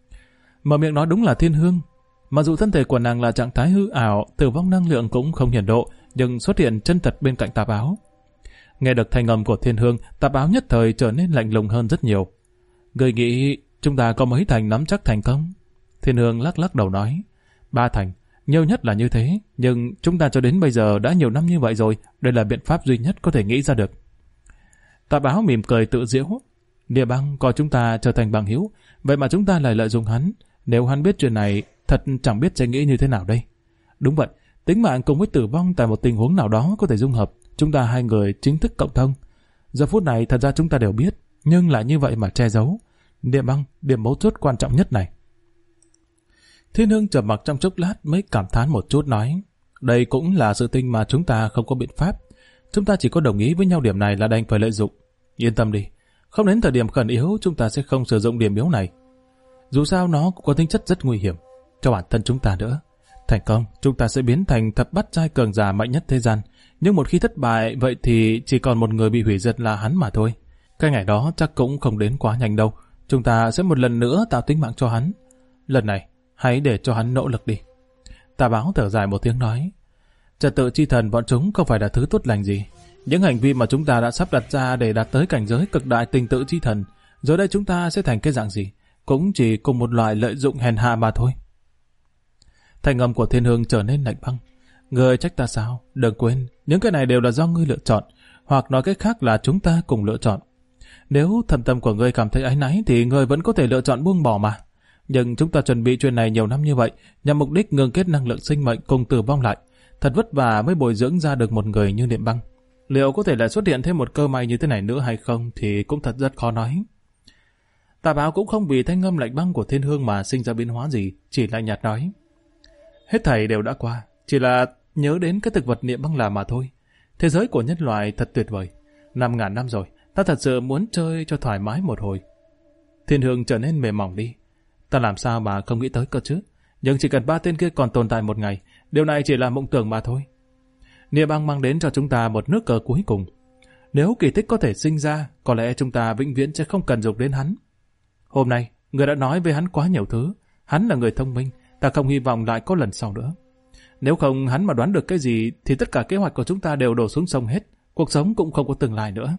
Mở miệng nói đúng là Thiên Hương. Mặc dù thân thể của nàng là trạng thái hư ảo, tử vong năng lượng cũng không hiển độ, nhưng xuất hiện chân thật bên cạnh Tạp Áo. Nghe được thanh âm của Thiên Hương, Tạp Áo nhất thời trở nên lạnh lùng hơn rất nhiều. Người nghĩ chúng ta có mấy thành nắm chắc thành công? Thiên Hương lắc lắc đầu nói, 3 thành, nhiều nhất là như thế, nhưng chúng ta cho đến bây giờ đã nhiều năm như vậy rồi, đây là biện pháp duy nhất có thể nghĩ ra được. Tạp Áo mỉm cười tự giễu, Niệm Băng coi chúng ta trở thành bằng hữu, vậy mà chúng ta lại lợi dụng hắn. Nếu hắn biết chuyện này, thật chẳng biết sẽ nghĩ như thế nào đây. Đúng vậy, tính mạng cùng với tử vong tại một tình huống nào đó có thể dung hợp, chúng ta hai người chính thức cộng thông. Giờ phút này thật ra chúng ta đều biết, nhưng lại như vậy mà che giấu. Niệm Băng, điểm mấu chốt quan trọng nhất này. Thiên Hương trầm mặc trong chốc lát mới cảm thán một chút nói, đây cũng là sự tình mà chúng ta không có biện pháp. Chúng ta chỉ có đồng ý với nhau điểm này là đành phải lợi dụng. Yên tâm đi, không đến thời điểm khẩn yếu chúng ta sẽ không sử dụng điểm yếu này. Dù sao nó cũng có tính chất rất nguy hiểm cho bản thân chúng ta nữa. Thành công, chúng ta sẽ biến thành thập bát trai cường giả mạnh nhất thế gian. Nhưng một khi thất bại, vậy thì chỉ còn một người bị hủy diệt là hắn mà thôi. Cái ngày đó chắc cũng không đến quá nhanh đâu. Chúng ta sẽ một lần nữa tạo tính mạng cho hắn. Lần này, hãy để cho hắn nỗ lực đi. Tạp Áo thở dài một tiếng nói, trật tự chi thần bọn chúng không phải là thứ tốt lành gì. Những hành vi mà chúng ta đã sắp đặt ra để đạt tới cảnh giới cực đại tình tự chi thần, rồi đây chúng ta sẽ thành cái dạng gì? Cũng chỉ cùng một loại lợi dụng hèn hạ mà thôi. Thanh âm của Thiên Hương trở nên lạnh băng. Ngươi trách ta sao? Đừng quên, những cái này đều là do ngươi lựa chọn, hoặc nói cách khác là chúng ta cùng lựa chọn. Nếu thâm tâm của ngươi cảm thấy áy náy thì ngươi vẫn có thể lựa chọn buông bỏ mà. Nhưng chúng ta chuẩn bị chuyện này nhiều năm như vậy, nhằm mục đích ngừng kết năng lượng sinh mệnh cùng tử vong lại. Thật vất vả mới bồi dưỡng ra được một người như Niệm Băng. Liệu có thể lại xuất hiện thêm một cơ may như thế này nữa hay không thì cũng thật rất khó nói. Tạp Áo cũng không vì thanh âm lạnh băng của Thiên Hương mà sinh ra biến hóa gì, chỉ lạnh nhạt nói, hết thảy đều đã qua, chỉ là nhớ đến cái thực vật Niệm Băng làm mà thôi. Thế giới của nhân loại thật tuyệt vời. 5.000 năm rồi, ta thật sự muốn chơi cho thoải mái một hồi. Thiên Hương trở nên mềm mỏng đi. Ta làm sao mà không nghĩ tới cơ chứ? Nhưng chỉ cần 3 tên kia còn tồn tại một ngày, điều này chỉ là mộng tưởng mà thôi. Niệm Băng mang đến cho chúng ta một nước cờ cuối cùng. Nếu kỳ tích có thể sinh ra, có lẽ chúng ta vĩnh viễn sẽ không cần dùng đến hắn. Hôm nay, người đã nói với hắn quá nhiều thứ. Hắn là người thông minh, ta không hy vọng lại có lần sau nữa. Nếu không hắn mà đoán được cái gì thì tất cả kế hoạch của chúng ta đều đổ xuống sông hết. Cuộc sống cũng không có tương lai nữa.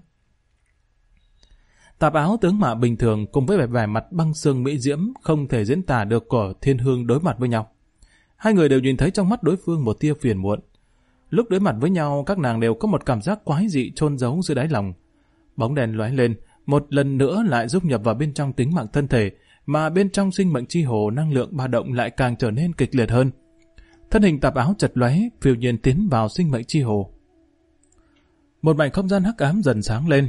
Tạp áo tướng mạo bình thường cùng với vẻ mặt băng xương mỹ diễm không thể diễn tả được của Thiên Hương đối mặt với nhau. Hai người đều nhìn thấy trong mắt đối phương một tia phiền muộn. Lúc đối mặt với nhau, các nàng đều có một cảm giác quái dị chôn giấu dưới đáy lòng. Bóng đèn lóe lên, một lần nữa lại giúp nhập vào bên trong tính mạng thân thể, mà bên trong sinh mệnh chi hồ năng lượng ba động lại càng trở nên kịch liệt hơn. Thân hình tạp áo chật lóe, phiêu nhiên tiến vào sinh mệnh chi hồ. Một mảnh không gian hắc ám dần sáng lên.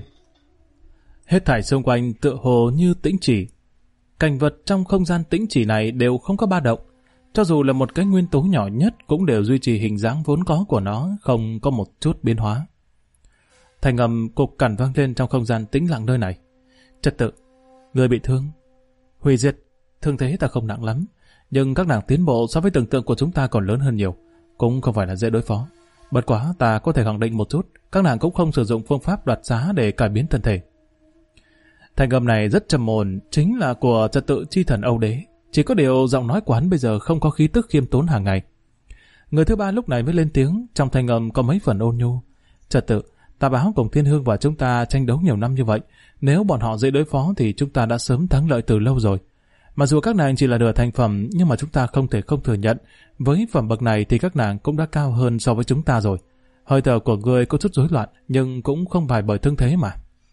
Hết thảy xung quanh tựa hồ như tĩnh chỉ. Cảnh vật trong không gian tĩnh chỉ này đều không có ba động. Cho dù là một cái nguyên tố nhỏ nhất cũng đều duy trì hình dáng vốn có của nó, không có một chút biến hóa. Thành âm cục cằn vang lên trong không gian tĩnh lặng nơi này. Trật tự, người bị thương, hủy diệt, thương thế ta không nặng lắm, nhưng các nàng tiến bộ so với tưởng tượng của chúng ta còn lớn hơn nhiều, cũng không phải là dễ đối phó. Bất quá ta có thể khẳng định một chút, các nàng cũng không sử dụng phương pháp đoạt xá để cải biến thân thể. Thành âm này rất trầm ổn, chính là của trật tự chi thần Âu Đế. Chỉ có điều giọng nói của hắn bây giờ không có khí tức khiêm tốn hàng ngày. Người thứ ba lúc này mới lên tiếng, trong thanh âm có mấy phần ôn nhu. Trật tự, Tạp áo cùng Thiên Hương và chúng ta tranh đấu nhiều năm như vậy, nếu bọn họ dễ đối phó thì chúng ta đã sớm thắng lợi từ lâu rồi. Mặc dù các nàng chỉ là nửa thành phẩm, nhưng mà chúng ta không thể không thừa nhận, với phẩm bậc này thì các nàng cũng đã cao hơn so với chúng ta rồi. Hơi thở của người có chút rối loạn, nhưng cũng không phải bởi thương thế mà.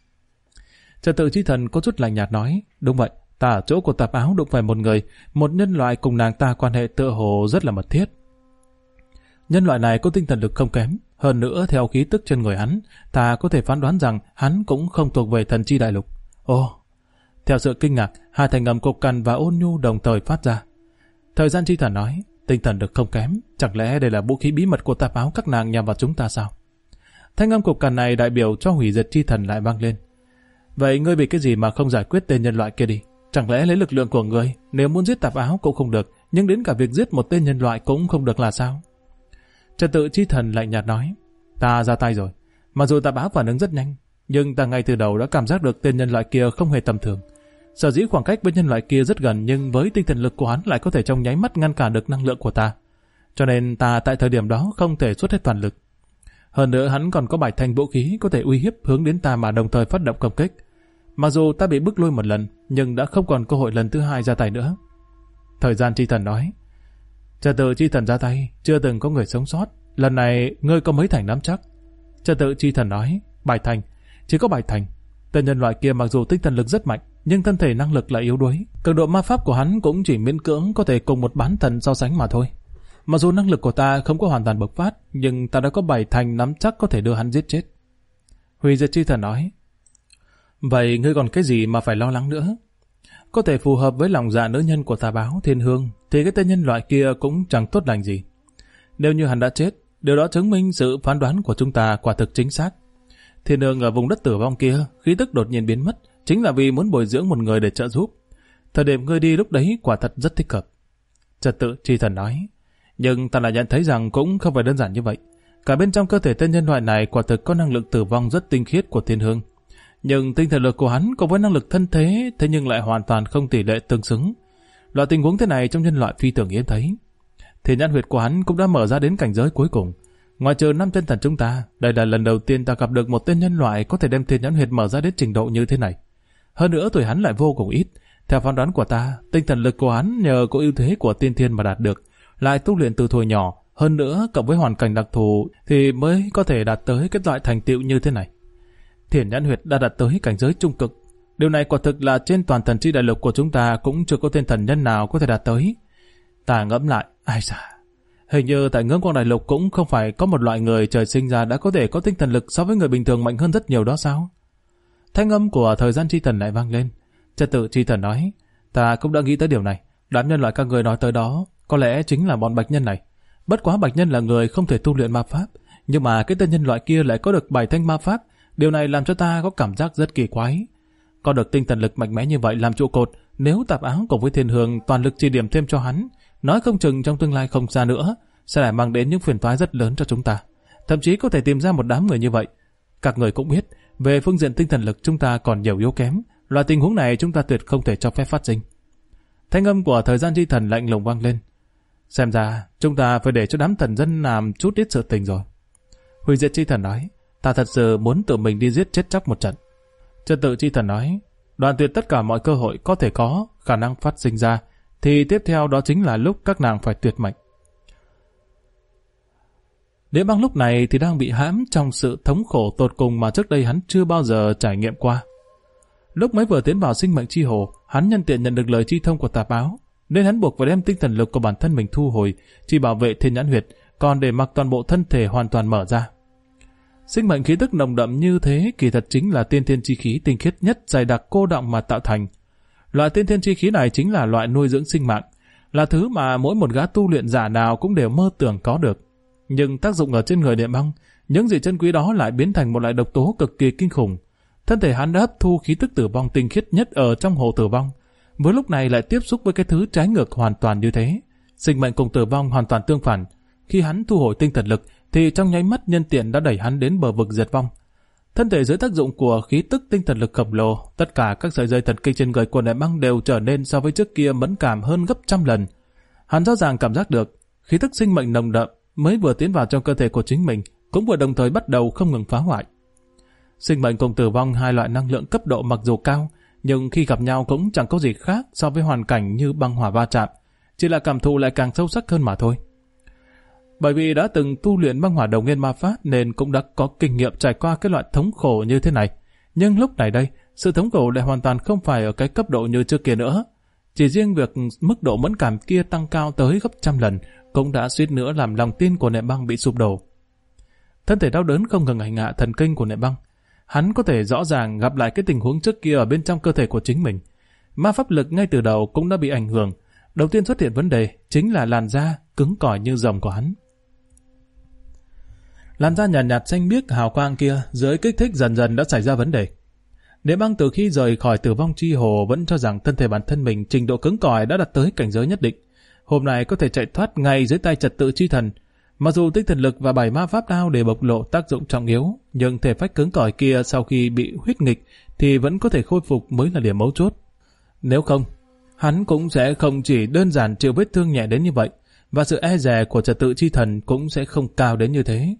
Trật tự chi thần có chút lạnh nhạt nói, đúng vậy, ta ở chỗ của Tạp áo đụng phải một người, một nhân loại cùng nàng ta quan hệ tựa hồ rất là mật thiết. Nhân loại này có tinh thần lực không kém, hơn nữa theo khí tức trên người hắn, ta có thể phán đoán rằng hắn cũng không thuộc về thần chi đại lục. Ồ! Theo sự kinh ngạc, hai thành âm cục cằn và ôn nhu đồng thời phát ra. Thời gian chi thần nói, tinh thần lực không kém, chẳng lẽ đây là vũ khí bí mật của Tạp áo các nàng nhằm vào chúng ta sao? Thanh âm cục cằn này đại biểu cho hủy diệt chi thần lại vang lên. Vậy ngươi vì cái gì mà không giải quyết tên nhân loại kia đi? Chẳng lẽ lấy lực lượng của ngươi, nếu muốn giết Tạp áo cũng không được, nhưng đến cả việc giết một tên nhân loại cũng không được là sao? Trật tự chi thần lạnh nhạt nói, ta ra tay rồi. Mặc dù Tạp áo phản ứng rất nhanh, nhưng ta ngay từ đầu đã cảm giác được tên nhân loại kia không hề tầm thường. Sở dĩ khoảng cách với nhân loại kia rất gần, nhưng với tinh thần lực của hắn lại có thể trong nháy mắt ngăn cản được năng lượng của ta. Cho nên ta tại thời điểm đó không thể xuất hết toàn lực. Hơn nữa hắn còn có 7 thanh vũ khí có thể uy hiếp hướng đến ta mà đồng thời phát động công kích. Mặc dù ta bị bức lui một lần, nhưng đã không còn cơ hội lần thứ hai ra tay nữa. Thời gian chi thần nói, trật tự chi thần ra tay, chưa từng có người sống sót. Lần này ngươi có mấy thành nắm chắc? Trật tự chi thần nói, 7 thành, chỉ có 7 thành. Tên nhân loại kia mặc dù tinh thần lực rất mạnh, nhưng thân thể năng lực lại yếu đuối. Cường độ ma pháp của hắn cũng chỉ miễn cưỡng có thể cùng một bán thần so sánh mà thôi. Mặc dù năng lực của ta không có hoàn toàn bộc phát, nhưng ta đã có 7 thành nắm chắc có thể đưa hắn giết chết. Hủy diệt chi thần nói, vậy ngươi còn cái gì mà phải lo lắng nữa? Có thể phù hợp với lòng dạ nữ nhân của Tạp áo Thiên Hương, thì cái tên nhân loại kia cũng chẳng tốt lành gì. Nếu như hắn đã chết, điều đó chứng minh sự phán đoán của chúng ta quả thực chính xác. Thiên Hương ở vùng đất tử vong kia, khí tức đột nhiên biến mất, chính là vì muốn bồi dưỡng một người để trợ giúp. Thời điểm ngươi đi lúc đấy quả thật rất thích hợp. Trật tự chi thần nói, nhưng ta lại nhận thấy rằng cũng không phải đơn giản như vậy. Cả bên trong cơ thể tên nhân loại này quả thực có năng lượng tử vong rất tinh khiết của Thiên Hương. Nhưng tinh thần lực của hắn cùng với năng lực thân thế nhưng lại hoàn toàn không tỷ lệ tương xứng. Loại tình huống thế này trong nhân loại phi thường hiếm thấy. Thì nhãn huyệt của hắn cũng đã mở ra đến cảnh giới cuối cùng. Ngoài trừ 5 chân thần chúng ta, đây là lần đầu tiên ta gặp được một tên nhân loại có thể đem thiên nhãn huyệt mở ra đến trình độ như thế này. Hơn nữa tuổi hắn lại vô cùng ít. Theo phán đoán của ta, tinh thần lực của hắn nhờ có ưu thế của tiên thiên mà đạt được, lại tu luyện từ thuở nhỏ, hơn nữa cộng với hoàn cảnh đặc thù thì mới có thể đạt tới cái loại thành tựu như thế này. Thiên nhãn huyệt đã đạt tới cảnh giới trung cực. Điều này quả thực là trên toàn thần chi đại lục của chúng ta cũng chưa có tên thần nhân nào có thể đạt tới. Ta ngẫm lại, ai da, hình như tại Ngưỡng Quang đại lục cũng không phải có một loại người trời sinh ra đã có thể có tinh thần lực so với người bình thường mạnh hơn rất nhiều đó sao? Thanh âm của thời gian chi thần lại vang lên. Trật tự chi thần nói, ta cũng đã nghĩ tới điều này. Đám nhân loại các người nói tới đó có lẽ chính là bọn bạch nhân này. Bất quá bạch nhân là người không thể tu luyện ma pháp, nhưng mà cái tên nhân loại kia lại có được 7 thanh ma pháp. Điều này làm cho ta có cảm giác rất kỳ quái. Có được tinh thần lực mạnh mẽ như vậy làm trụ cột, nếu Tạp áo cùng với Thiên Hương toàn lực chỉ điểm thêm cho hắn, nói không chừng trong tương lai không xa nữa sẽ lại mang đến những phiền toái rất lớn cho chúng ta. Thậm chí có thể tìm ra một đám người như vậy. Các người cũng biết, Về phương diện tinh thần lực chúng ta còn nhiều yếu kém, loại tình huống này chúng ta tuyệt không thể cho phép phát sinh. Thanh âm của thời gian chi thần lạnh lùng vang lên. Xem ra chúng ta phải để cho đám thần dân làm chút ít sự tình rồi. Hủy diệt chi thần nói, ta thật sự muốn tự mình đi giết chết chóc một trận. Trật tự chi thần nói, đoạn tuyệt tất cả mọi cơ hội có thể có khả năng phát sinh ra, thì tiếp theo đó chính là lúc các nàng phải tuyệt mệnh. Đế Băng lúc này thì đang bị hãm trong sự thống khổ tột cùng mà trước đây hắn chưa bao giờ trải nghiệm qua. Lúc mới vừa tiến vào sinh mệnh chi hồ, hắn nhân tiện nhận được lời chi thông của tà báo, nên hắn buộc phải đem tinh thần lực của bản thân mình thu hồi, chỉ bảo vệ thiên nhãn huyệt, còn để mặc toàn bộ thân thể hoàn toàn mở ra. Sinh mệnh khí tức nồng đậm như thế kỳ thật chính là tiên thiên chi khí tinh khiết nhất dày đặc cô đọng mà tạo thành. Loại tiên thiên chi khí này chính là loại nuôi dưỡng sinh mạng, là thứ mà mỗi một gã tu luyện giả nào cũng đều mơ tưởng có được. Nhưng tác dụng ở trên người Địa Băng, những gì chân quý đó lại biến thành một loại độc tố cực kỳ kinh khủng. Thân thể hắn đã hấp thu khí tức tử vong tinh khiết nhất ở trong hồ tử vong, với lúc này lại tiếp xúc với cái thứ trái ngược hoàn toàn như thế. Sinh mệnh cùng tử vong hoàn toàn tương phản. Khi hắn thu hồi tinh thần lực, thì trong nháy mắt nhân tiện đã đẩy hắn đến bờ vực diệt vong. Thân thể dưới tác dụng của khí tức tinh thần lực khổng lồ, tất cả các sợi dây thần kinh trên người của Địa Băng đều trở nên so với trước kia mẫn cảm hơn gấp trăm lần. Hắn rõ ràng cảm giác được khí tức sinh mệnh nồng đậm mới vừa tiến vào trong cơ thể của chính mình, cũng vừa đồng thời bắt đầu không ngừng phá hoại. Sinh mệnh cùng tử vong, hai loại năng lượng cấp độ mặc dù cao, nhưng khi gặp nhau cũng chẳng có gì khác so với hoàn cảnh như băng hỏa va chạm, chỉ là cảm thụ lại càng sâu sắc hơn mà thôi. Bởi vì đã từng tu luyện băng hỏa đồng nguyên ma pháp nên cũng đã có kinh nghiệm trải qua cái loại thống khổ như thế này. Nhưng lúc này đây, sự thống khổ lại hoàn toàn không phải ở cái cấp độ như trước kia nữa. Chỉ riêng việc mức độ mẫn cảm kia tăng cao tới gấp trăm lần cũng đã suýt nữa làm lòng tin của Niệm Băng bị sụp đổ. Thân thể đau đớn không ngừng hành hạ thần kinh của Niệm Băng. Hắn có thể rõ ràng gặp lại cái tình huống trước kia ở bên trong cơ thể của chính mình. Ma pháp lực ngay từ đầu cũng đã bị ảnh hưởng. Đầu tiên xuất hiện vấn đề chính là làn da cứng cỏi như rồng của hắn. Làn da nhạt nhạt xanh biếc hào quang kia dưới kích thích dần dần đã xảy ra vấn đề. Niệm Băng từ khi rời khỏi tử vong chi hồ vẫn cho rằng thân thể bản thân mình trình độ cứng cỏi đã đạt tới cảnh giới nhất định. Hôm nay có thể chạy thoát ngay dưới tay trật tự chi thần. Mặc dù tinh thần lực và 7 ma pháp đao đều bộc lộ tác dụng trọng yếu, nhưng thể phách cứng cỏi kia sau khi bị huyết nghịch thì vẫn có thể khôi phục mới là điểm mấu chốt. Nếu không, hắn cũng sẽ không chỉ đơn giản chịu vết thương nhẹ đến như vậy, và sự e dè của trật tự chi thần cũng sẽ không cao đến như thế.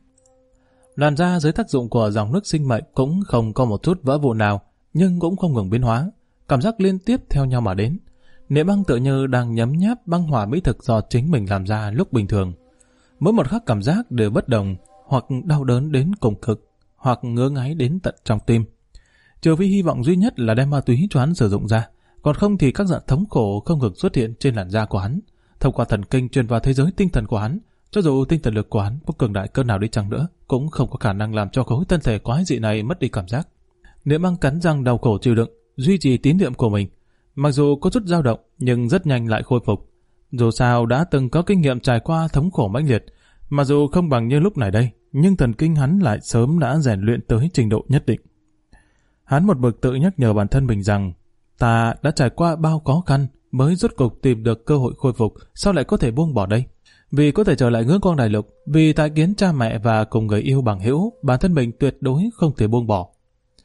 Làn da dưới tác dụng của dòng nước sinh mệnh cũng không có một chút vỡ vụn nào, nhưng cũng không ngừng biến hóa, cảm giác liên tiếp theo nhau mà đến. Niệm Băng tựa như đang nhấm nháp băng hỏa mỹ thực do chính mình làm ra lúc bình thường. Mỗi một khắc cảm giác đều bất đồng, hoặc đau đớn đến cùng cực, hoặc ngứa ngáy đến tận trong tim. Trừ phi hy vọng duy nhất là đem ma túy cho hắn sử dụng ra, còn không thì các dạng thống khổ không ngừng xuất hiện trên làn da của hắn, thông qua thần kinh truyền vào thế giới tinh thần của hắn. Cho dù tinh thần lực của hắn có cường đại cỡ nào đi chăng nữa, cũng không có khả năng làm cho khối thân thể quái dị này mất đi cảm giác. Niệm Băng cắn răng đau khổ chịu đựng, duy trì tín niệm của mình. Mặc dù có chút dao động, nhưng rất nhanh lại khôi phục. Dù sao đã từng có kinh nghiệm trải qua thống khổ mãnh liệt, mặc dù không bằng như lúc này đây, nhưng thần kinh hắn lại sớm đã rèn luyện tới trình độ nhất định. Hắn một mực tự nhắc nhở bản thân mình rằng, ta đã trải qua bao khó khăn mới rốt cục tìm được cơ hội khôi phục, sao lại có thể buông bỏ đây? Vì có thể trở lại Ngưỡng Quang Đại Lục, vì tái kiến cha mẹ và cùng người yêu bằng hữu, bản thân mình tuyệt đối không thể buông bỏ.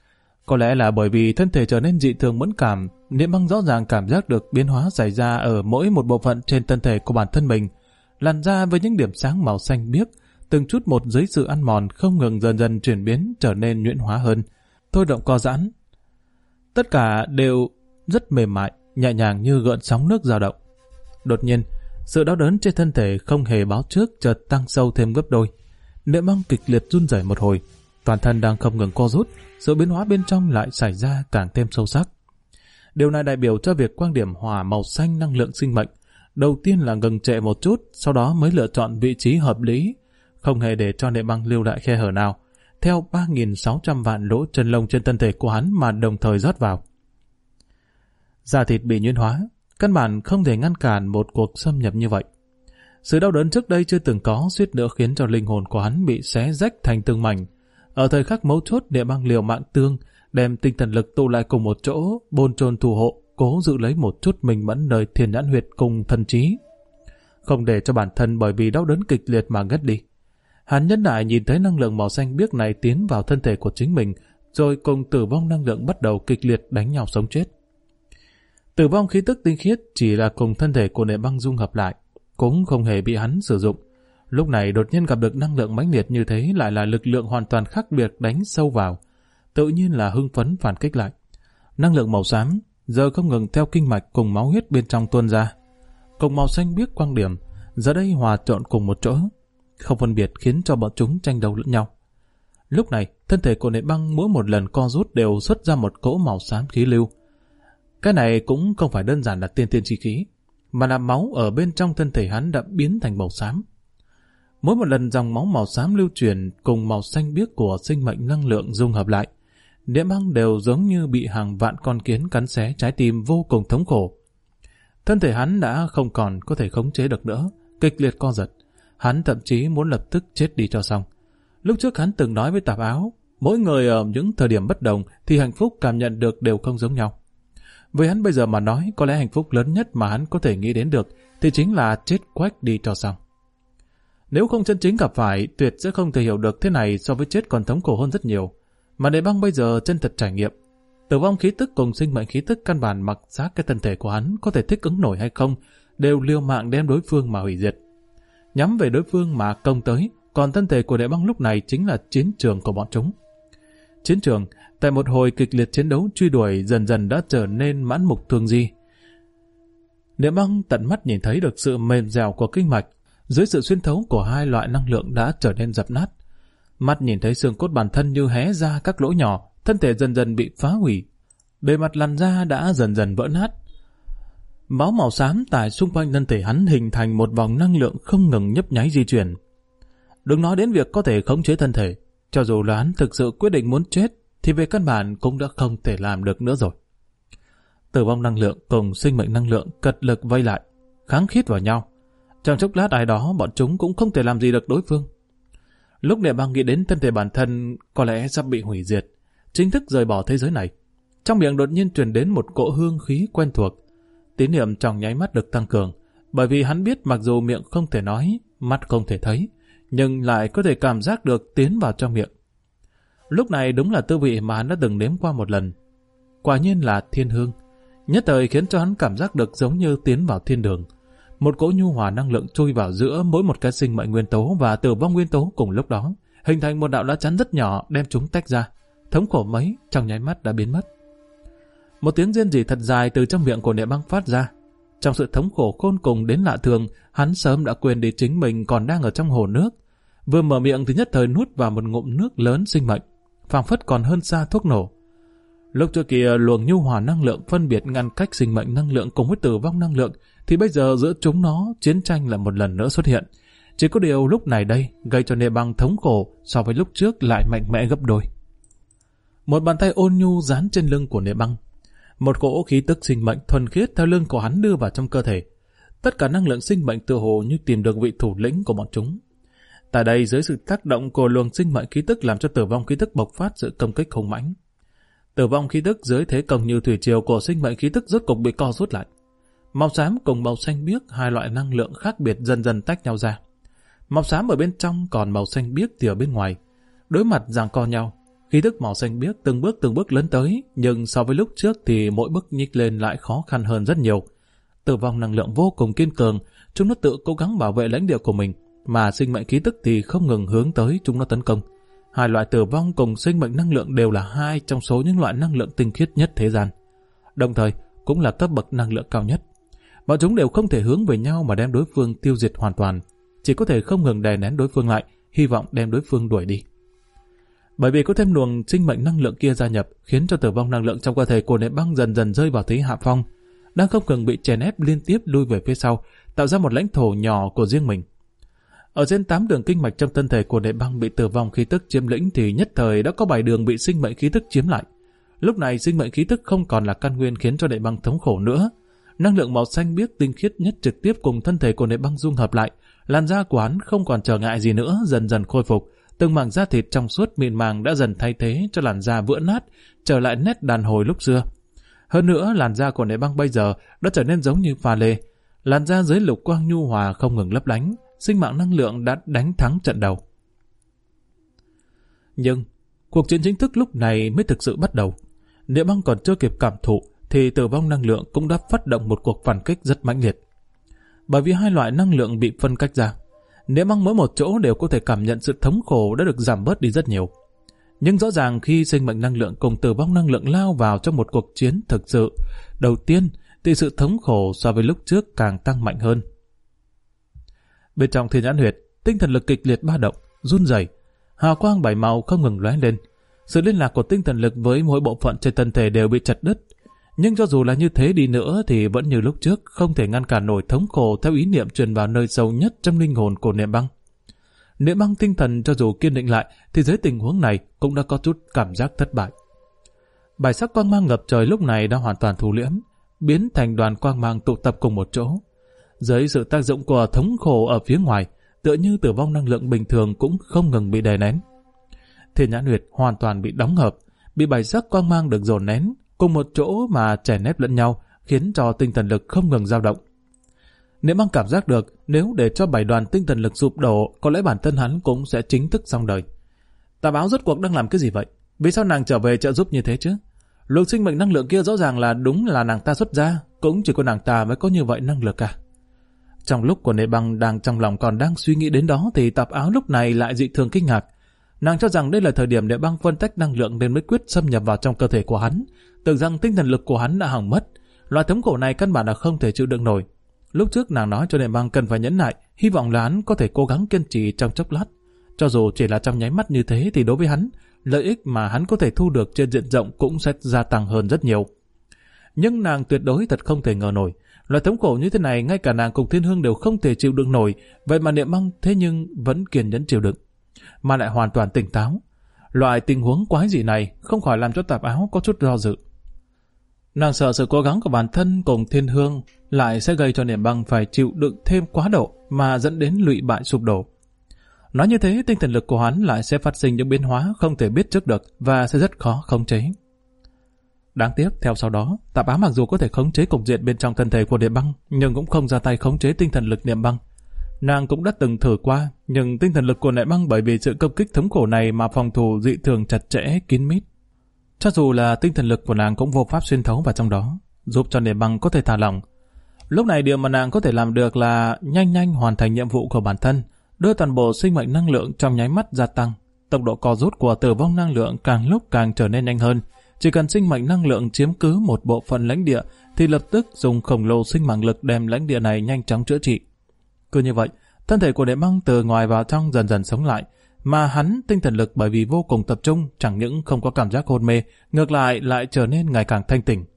Có lẽ là bởi vì thân thể trở nên dị thường mẫn cảm, Niệm Băng rõ ràng cảm giác được biến hóa xảy ra ở mỗi một bộ phận trên thân thể của bản thân mình. Làn da với những điểm sáng màu xanh biếc, từng chút một dưới sự ăn mòn không ngừng dần dần chuyển biến trở nên nhuyễn hóa hơn, thôi động co giãn. Tất cả đều rất mềm mại, nhẹ nhàng như gợn sóng nước dao động. Đột nhiên, sự đau đớn trên thân thể không hề báo trước chợt tăng sâu thêm gấp đôi. Niệm Băng kịch liệt run rẩy một hồi, toàn thân đang không ngừng co rút, sự biến hóa bên trong lại xảy ra càng thêm sâu sắc. Điều này đại biểu cho việc quang điểm hỏa màu xanh năng lượng sinh mệnh đầu tiên là ngừng trệ một chút, sau đó mới lựa chọn vị trí hợp lý, không hề để cho Niệm Băng lưu lại khe hở nào, theo 3.600 vạn lỗ chân lông trên thân thể của hắn mà đồng thời rót vào. Da thịt bị nhuyễn hóa, căn bản không thể ngăn cản một cuộc xâm nhập như vậy. Sự đau đớn trước đây chưa từng có suýt nữa khiến cho linh hồn của hắn bị xé rách thành từng mảnh. Ở thời khắc mấu chốt, Niệm Băng liều mạng tương, đem tinh thần lực tụ lại cùng một chỗ, bồn chồn thủ hộ, cố giữ lấy một chút mình mẫn nơi thiên nhãn huyệt cùng thần trí, không để cho bản thân bởi vì đau đớn kịch liệt mà ngất đi. Hắn nhân đại nhìn thấy năng lượng màu xanh biếc này tiến vào thân thể của chính mình, rồi cùng tử vong năng lượng bắt đầu kịch liệt đánh nhau sống chết. Tử vong khí tức tinh khiết chỉ là cùng thân thể của Nệ Băng dung hợp lại, cũng không hề bị hắn sử dụng. Lúc này đột nhiên gặp được năng lượng mãnh liệt như thế, lại là lực lượng hoàn toàn khác biệt đánh sâu vào, tự nhiên là hưng phấn phản kích lại. Năng lượng màu xám giờ không ngừng theo kinh mạch cùng máu huyết bên trong tuôn ra, cùng màu xanh biếc quang điểm giờ đây hòa trộn cùng một chỗ, không phân biệt khiến cho bọn chúng tranh đấu lẫn nhau. Lúc này thân thể của Nệ Băng mỗi một lần co rút đều xuất ra một cỗ màu xám khí lưu. Cái này cũng không phải đơn giản là tiên chi khí, mà là máu ở bên trong thân thể hắn đã biến thành màu xám. Mỗi một lần dòng máu màu xám lưu truyền cùng màu xanh biếc của sinh mệnh năng lượng dung hợp lại, Nệ Băng đều giống như bị hàng vạn con kiến cắn xé trái tim vô cùng thống khổ. Thân thể hắn đã không còn có thể khống chế được nữa, kịch liệt co giật. Hắn thậm chí muốn lập tức chết đi cho xong. Lúc trước hắn từng nói với Tạp Áo, mỗi người ở những thời điểm bất đồng thì hạnh phúc cảm nhận được đều không giống nhau. Với hắn bây giờ mà nói, có lẽ hạnh phúc lớn nhất mà hắn có thể nghĩ đến được thì chính là chết quách đi cho xong. Nếu không chân chính gặp phải, tuyệt sẽ không thể hiểu được thế này, so với chết còn thống khổ hơn rất nhiều. Mà Nệ Băng bây giờ chân thật trải nghiệm. Tử vong khí tức cùng sinh mệnh khí tức căn bản mặc xác cái thân thể của hắn có thể thích ứng nổi hay không, đều liều mạng đem đối phương mà hủy diệt. Nhắm về đối phương mà công tới, còn thân thể của Nệ Băng lúc này chính là chiến trường của bọn chúng. Chiến trường, tại một hồi kịch liệt chiến đấu truy đuổi dần dần đã trở nên mãn mục thương di. Nệ Băng tận mắt nhìn thấy được sự mềm dẻo của kinh mạch, dưới sự xuyên thấu của hai loại năng lượng đã trở nên dập nát. Mắt nhìn thấy xương cốt bản thân như hé ra các lỗ nhỏ, thân thể dần dần bị phá hủy. Bề mặt làn da đã dần dần vỡ nát. Máu màu xám tại xung quanh thân thể hắn hình thành một vòng năng lượng không ngừng nhấp nháy di chuyển. Đừng nói đến việc có thể khống chế thân thể, cho dù là hắn thực sự quyết định muốn chết, thì về căn bản cũng đã không thể làm được nữa rồi. Tử vong năng lượng cùng sinh mệnh năng lượng cật lực vây lại, kháng khít vào nhau. Trong chốc lát ai đó bọn chúng cũng không thể làm gì được đối phương. Lúc Nệ Băng nghĩ đến thân thể bản thân có lẽ sắp bị hủy diệt, chính thức rời bỏ thế giới này, trong miệng đột nhiên truyền đến một cỗ hương khí quen thuộc. Tín niệm trong nháy mắt được tăng cường, bởi vì hắn biết mặc dù miệng không thể nói, mắt không thể thấy, nhưng lại có thể cảm giác được tiến vào trong miệng. Lúc này đúng là tư vị mà hắn đã từng nếm qua một lần. Quả nhiên là thiên hương, nhất thời khiến cho hắn cảm giác được giống như tiến vào thiên đường. Một cỗ nhu hòa năng lượng chui vào giữa mỗi một cái sinh mệnh nguyên tố và tử vong nguyên tố cùng lúc đó, hình thành một đạo lá chắn rất nhỏ đem chúng tách ra. Thống khổ mấy trong nháy mắt đã biến mất. Một tiếng rên rỉ thật dài từ trong miệng của Nệ Băng phát ra. Trong sự thống khổ khôn cùng đến lạ thường, hắn sớm đã quên đi chính mình còn đang ở trong hồ nước. Vừa mở miệng thì nhất thời nuốt vào một ngụm nước lớn sinh mệnh, phảng phất còn hơn xa thuốc nổ. Lúc trước kia luồng nhu hòa năng lượng phân biệt ngăn cách sinh mệnh năng lượng cùng với tử vong năng lượng, thì bây giờ giữa chúng nó chiến tranh là một lần nữa xuất hiện. Chỉ có điều lúc này đây gây cho Nệ Băng thống khổ so với lúc trước lại mạnh mẽ gấp đôi. Một bàn tay ôn nhu dán trên lưng của Nệ Băng. Một cỗ khí tức sinh mệnh thuần khiết theo lưng của hắn đưa vào trong cơ thể. Tất cả năng lượng sinh mệnh tựa hồ như tìm được vị thủ lĩnh của bọn chúng. Tại đây dưới sự tác động của luồng sinh mệnh khí tức làm cho tử vong khí tức bộc phát sự công kích hùng mãnh. Tử vong khí tức dưới thế công như thủy triều của sinh mệnh khí tức rốt cục bị co rút lại. Màu xám cùng màu xanh biếc, hai loại năng lượng khác biệt dần dần tách nhau ra. Màu xám ở bên trong, còn màu xanh biếc thì ở bên ngoài. Đối mặt giằng co nhau, khí tức màu xanh biếc từng bước lớn tới, nhưng so với lúc trước thì mỗi bước nhích lên lại khó khăn hơn rất nhiều. Tử vong năng lượng vô cùng kiên cường, chúng nó tự cố gắng bảo vệ lãnh địa của mình, mà sinh mệnh khí tức thì không ngừng hướng tới chúng nó tấn công. Hai loại tử vong cùng sinh mệnh năng lượng đều là hai trong số những loại năng lượng tinh khiết nhất thế gian, đồng thời cũng là cấp bậc năng lượng cao nhất. Bọn chúng đều không thể hướng về nhau mà đem đối phương tiêu diệt hoàn toàn, chỉ có thể không ngừng đè nén đối phương lại, hy vọng đem đối phương đuổi đi. Bởi vì có thêm luồng sinh mệnh năng lượng kia gia nhập, khiến cho tử vong năng lượng trong cơ thể của Nệ Băng dần dần rơi vào thế hạ phong, đang không ngừng bị chèn ép liên tiếp lui về phía sau, tạo ra một lãnh thổ nhỏ của riêng mình. Ở trên 8 đường kinh mạch trong thân thể của Nệ Băng bị tử vong khí tức chiếm lĩnh thì nhất thời đã có 7 đường bị sinh mệnh khí tức chiếm lại. Lúc này sinh mệnh khí tức không còn là căn nguyên khiến cho Nệ Băng thống khổ nữa. Năng lượng màu xanh biếc tinh khiết nhất trực tiếp cùng thân thể của Nệ Băng dung hợp lại, làn da của hắn không còn trở ngại gì nữa, dần dần khôi phục. Từng mảng da thịt trong suốt mịn màng đã dần thay thế cho làn da vữa nát, trở lại nét đàn hồi lúc xưa. Hơn nữa, làn da của Nệ Băng bây giờ đã trở nên giống như pha lê. Làn da dưới lục quang nhu hòa không ngừng lấp lánh, sinh mạng năng lượng đã đánh thắng trận đầu. Nhưng Cuộc chiến chính thức lúc này mới thực sự bắt đầu. Niệm Băng còn chưa kịp cảm thụ thì tử vong năng lượng cũng đã phát động một cuộc phản kích rất mãnh liệt. Bởi vì hai loại năng lượng bị phân cách ra, Niệm Băng mỗi một chỗ đều có thể cảm nhận sự thống khổ đã được giảm bớt đi rất nhiều. Nhưng rõ ràng khi sinh mệnh năng lượng cùng tử vong năng lượng lao vào trong một cuộc chiến thực sự, đầu tiên thì sự thống khổ so với lúc trước càng tăng mạnh hơn. Bên trong Thiên Nhãn Huyệt, tinh thần lực kịch liệt ba động, run rẩy, hào quang bảy màu không ngừng lóe lên. Sự liên lạc của tinh thần lực với mỗi bộ phận trên thân thể đều bị chặt đứt. Nhưng cho dù là như thế đi nữa thì vẫn như lúc trước, không thể ngăn cản nổi thống khổ theo ý niệm truyền vào nơi sâu nhất trong linh hồn của Niệm Băng. Niệm Băng tinh thần cho dù kiên định lại thì dưới tình huống này cũng đã có chút cảm giác thất bại. Bảy sắc quang mang ngập trời lúc này đã hoàn toàn thu liễm, biến thành đoàn quang mang tụ tập cùng một chỗ. Dưới sự tác dụng của thống khổ ở phía ngoài, tựa như tử vong năng lượng bình thường cũng không ngừng bị đè nén. Thiên Nhãn Huyệt hoàn toàn bị đóng hợp, bị bảy sắc quang mang được dồn nén cùng một chỗ mà chèn ép lẫn nhau, khiến cho tinh thần lực không ngừng dao động. Niệm Băng cảm giác được nếu để cho bảy đoàn tinh thần lực sụp đổ, có lẽ bản thân hắn cũng sẽ chính thức xong đời. Tà Báo rốt cuộc đang làm cái gì vậy? Vì sao nàng trở về trợ giúp như thế chứ? Luồng sinh mệnh năng lượng kia rõ ràng là đúng là nàng ta xuất ra, cũng chỉ có nàng ta mới có như vậy năng lực cả. Trong lúc của Niệm Băng đang trong lòng còn đang suy nghĩ đến đó thì Tạp Áo lúc này lại dị thường kinh ngạc. Nàng cho rằng đây là thời điểm Niệm Băng phân tách năng lượng nên mới quyết xâm nhập vào trong cơ thể của hắn, tưởng rằng tinh thần lực của hắn đã hỏng mất. Loại thống khổ này căn bản là không thể chịu đựng nổi. Lúc trước nàng nói cho Niệm Băng cần phải nhẫn nại, hy vọng là hắn có thể cố gắng kiên trì trong chốc lát. Cho dù chỉ là trong nháy mắt như thế thì đối với hắn, lợi ích mà hắn có thể thu được trên diện rộng cũng sẽ gia tăng hơn rất nhiều. Nhưng nàng tuyệt đối thật không thể ngờ nổi, loại thống khổ như thế này ngay cả nàng cùng Thiên Hương đều không thể chịu đựng nổi, vậy mà Niệm Băng thế nhưng vẫn kiên nhẫn chịu đựng, mà lại hoàn toàn tỉnh táo. Loại tình huống quái dị này không khỏi làm cho Tạp Áo có chút do dự. Nàng sợ sự cố gắng của bản thân cùng Thiên Hương lại sẽ gây cho Niệm Băng phải chịu đựng thêm quá độ mà dẫn đến lụy bại sụp đổ. Nói như thế, tinh thần lực của hắn lại sẽ phát sinh những biến hóa không thể biết trước được và sẽ rất khó khống chế. Đáng tiếc, theo sau đó, Tạp Áo mặc dù có thể khống chế cục diện bên trong thân thể của Niệm Băng, nhưng cũng không ra tay khống chế tinh thần lực Niệm Băng. Nàng cũng đã từng thử qua, nhưng tinh thần lực của Niệm Băng bởi vì sự công kích thống khổ này mà phòng thủ dị thường chặt chẽ, kín mít. Cho dù là tinh thần lực của nàng cũng vô pháp xuyên thấu vào trong đó, giúp cho Niệm Băng có thể thả lỏng. Lúc này điều mà nàng có thể làm được là nhanh hoàn thành nhiệm vụ của bản thân, đưa toàn bộ sinh mệnh năng lượng trong nháy mắt gia tăng. Tốc độ co rút của tử vong năng lượng càng lúc càng trở nên nhanh hơn. Chỉ cần sinh mệnh năng lượng chiếm cứ một bộ phận lãnh địa thì lập tức dùng khổng lồ sinh mạng lực đem lãnh địa này nhanh chóng chữa trị. Cứ như vậy, thân thể của Niệm Băng từ ngoài vào trong dần dần sống lại, mà hắn tinh thần lực bởi vì vô cùng tập trung chẳng những không có cảm giác hôn mê, ngược lại lại trở nên ngày càng thanh tỉnh.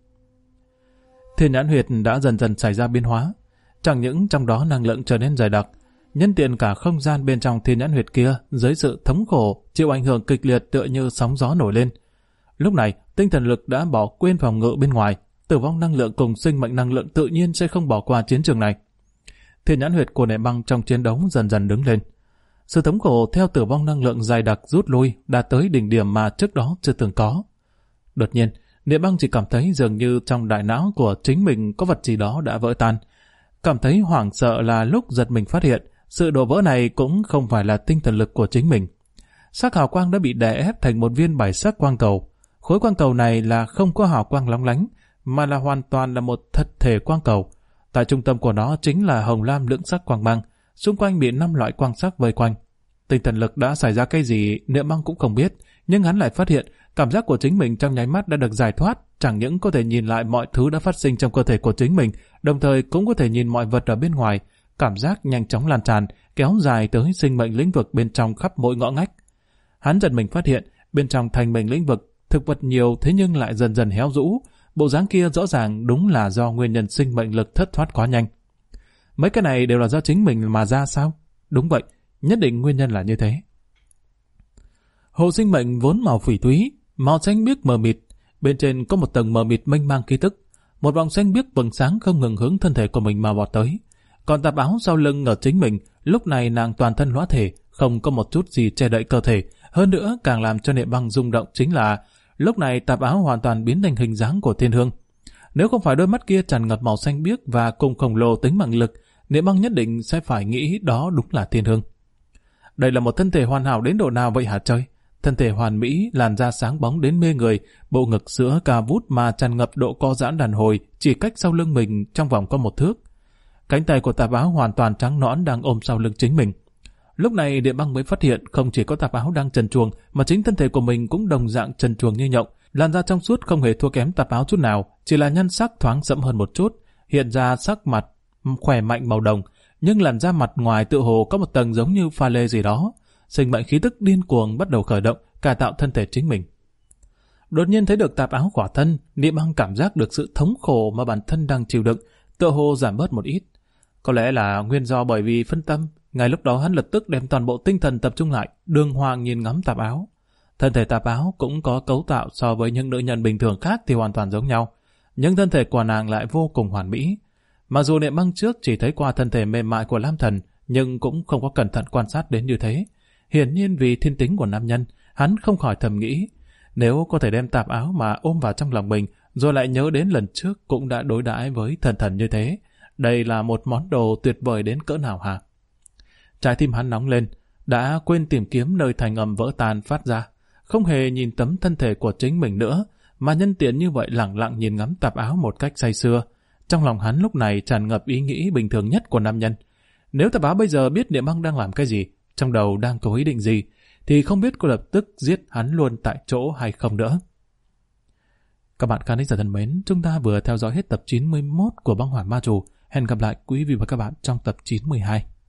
Thiên Nhãn Huyệt đã dần dần xảy ra biến hóa, chẳng những trong đó năng lượng trở nên dày đặc, nhân tiện cả không gian bên trong Thiên Nhãn Huyệt kia dưới sự thống khổ chịu ảnh hưởng kịch liệt tựa như sóng gió nổi lên. Lúc này tinh thần lực đã bỏ quên phòng ngự bên ngoài, tử vong năng lượng cùng sinh mệnh năng lượng tự nhiên sẽ không bỏ qua chiến trường này. Thiên Nhãn Huyệt của Niệm Băng trong chiến đấu dần dần đứng lên. Sự thống khổ theo tử vong năng lượng dày đặc rút lui đã tới đỉnh điểm mà trước đó chưa từng có. Đột nhiên, Niệm Băng chỉ cảm thấy dường như trong đại não của chính mình có vật gì đó đã vỡ tan. Cảm thấy hoảng sợ là lúc giật mình phát hiện sự đổ vỡ này cũng không phải là tinh thần lực của chính mình. Sắc hào quang đã bị đè ép thành một viên bảy sắc quang cầu. Khối quang cầu này là không có hào quang lóng lánh, mà là hoàn toàn là một thật thể quang cầu. Tại trung tâm của nó chính là hồng lam lưỡng sắc quang mang, xung quanh bị 5 loại quang sắc vây quanh. Tinh thần lực đã xảy ra cái gì Niệm Băng cũng không biết, nhưng hắn lại phát hiện cảm giác của chính mình trong nháy mắt đã được giải thoát, chẳng những có thể nhìn lại mọi thứ đã phát sinh trong cơ thể của chính mình, đồng thời cũng có thể nhìn mọi vật ở bên ngoài. Cảm giác nhanh chóng lan tràn, kéo dài tới sinh mệnh lĩnh vực bên trong khắp mỗi ngõ ngách. Hắn giật mình phát hiện bên trong thành mệnh lĩnh vực thực vật nhiều thế nhưng lại dần dần héo rũ. Bộ dáng kia rõ ràng đúng là do nguyên nhân sinh mệnh lực thất thoát quá nhanh. Mấy cái này đều là do chính mình mà ra sao? Đúng vậy, nhất định nguyên nhân là như thế. Hồ sinh mệnh vốn màu phỉ thúy, màu xanh biếc mờ mịt, bên trên có một tầng mờ mịt mênh mang khí tức. Một vòng xanh biếc vầng sáng không ngừng hướng thân thể của mình mà vọt tới. Còn Tạp Áo sau lưng ở chính mình, lúc này nàng toàn thân lõa thể, không có một chút gì che đậy cơ thể. Hơn nữa càng làm cho Niệm Băng rung động chính là lúc này Tạp Áo hoàn toàn biến thành hình dáng của Thiên Hương. Nếu không phải đôi mắt kia tràn ngập màu xanh biếc và cùng khổng lồ tính mạng lực, Niệm Băng nhất định sẽ phải nghĩ đó đúng là Thiên Hương. Đây là một thân thể hoàn hảo đến độ nào vậy hả trời? thân thể hoàn mỹ, làn da sáng bóng đến mê người, bộ ngực sữa cao vút mà tràn ngập độ co giãn đàn hồi, chỉ cách sau lưng mình trong vòng có 1 thước. Cánh tay của Tạp Áo hoàn toàn trắng nõn đang ôm sau lưng chính mình. Lúc này Địa Băng mới phát hiện không chỉ có Tạp Áo đang trần truồng mà chính thân thể của mình cũng đồng dạng trần truồng như nhộng. Làn da trong suốt không hề thua kém Tạp Áo chút nào, chỉ là nhan sắc thoáng sẫm hơn một chút, hiện ra sắc mặt khỏe mạnh màu đồng, nhưng làn da mặt ngoài tựa hồ có một tầng giống như pha lê gì đó. Sinh mệnh khí tức điên cuồng bắt đầu khởi động, cải tạo thân thể chính mình. Đột nhiên thấy được Tạp Áo khỏa thân, Địa Băng cảm giác được sự thống khổ mà bản thân đang chịu đựng, tựa hồ giảm bớt một ít. Có lẽ là nguyên do bởi vì phân tâm, ngay lúc đó hắn lập tức đem toàn bộ tinh thần tập trung lại, đường hoàng nhìn ngắm Tạp Áo. Thân thể Tạp Áo cũng có cấu tạo so với những nữ nhân bình thường khác thì hoàn toàn giống nhau, nhưng thân thể của nàng lại vô cùng hoàn mỹ. Mặc dù Địa Băng trước chỉ thấy qua thân thể mềm mại của Lam Thần, nhưng cũng không có cẩn thận quan sát đến như thế. Hiển nhiên vì thiên tính của nam nhân, hắn không khỏi thầm nghĩ, nếu có thể đem Tạp Áo mà ôm vào trong lòng mình, rồi lại nhớ đến lần trước cũng đã đối đãi với thần thần như thế, đây là một món đồ tuyệt vời đến cỡ nào hả? Trái tim hắn nóng lên, đã quên tìm kiếm nơi thành âm vỡ tan phát ra, không hề nhìn tấm thân thể của chính mình nữa, mà nhân tiện như vậy lẳng lặng nhìn ngắm Tạp Áo một cách say sưa. Trong lòng hắn lúc này tràn ngập ý nghĩ bình thường nhất của nam nhân. Nếu Tạp Áo bây giờ biết Địa Băng đang làm cái gì, trong đầu đang có ý định gì, thì không biết có lập tức giết hắn luôn tại chỗ hay không nữa. Các bạn khán giả thân mến, chúng ta vừa theo dõi hết tập 91 của Băng Hỏa Ma Trù. Hẹn gặp lại quý vị và các bạn trong tập 92.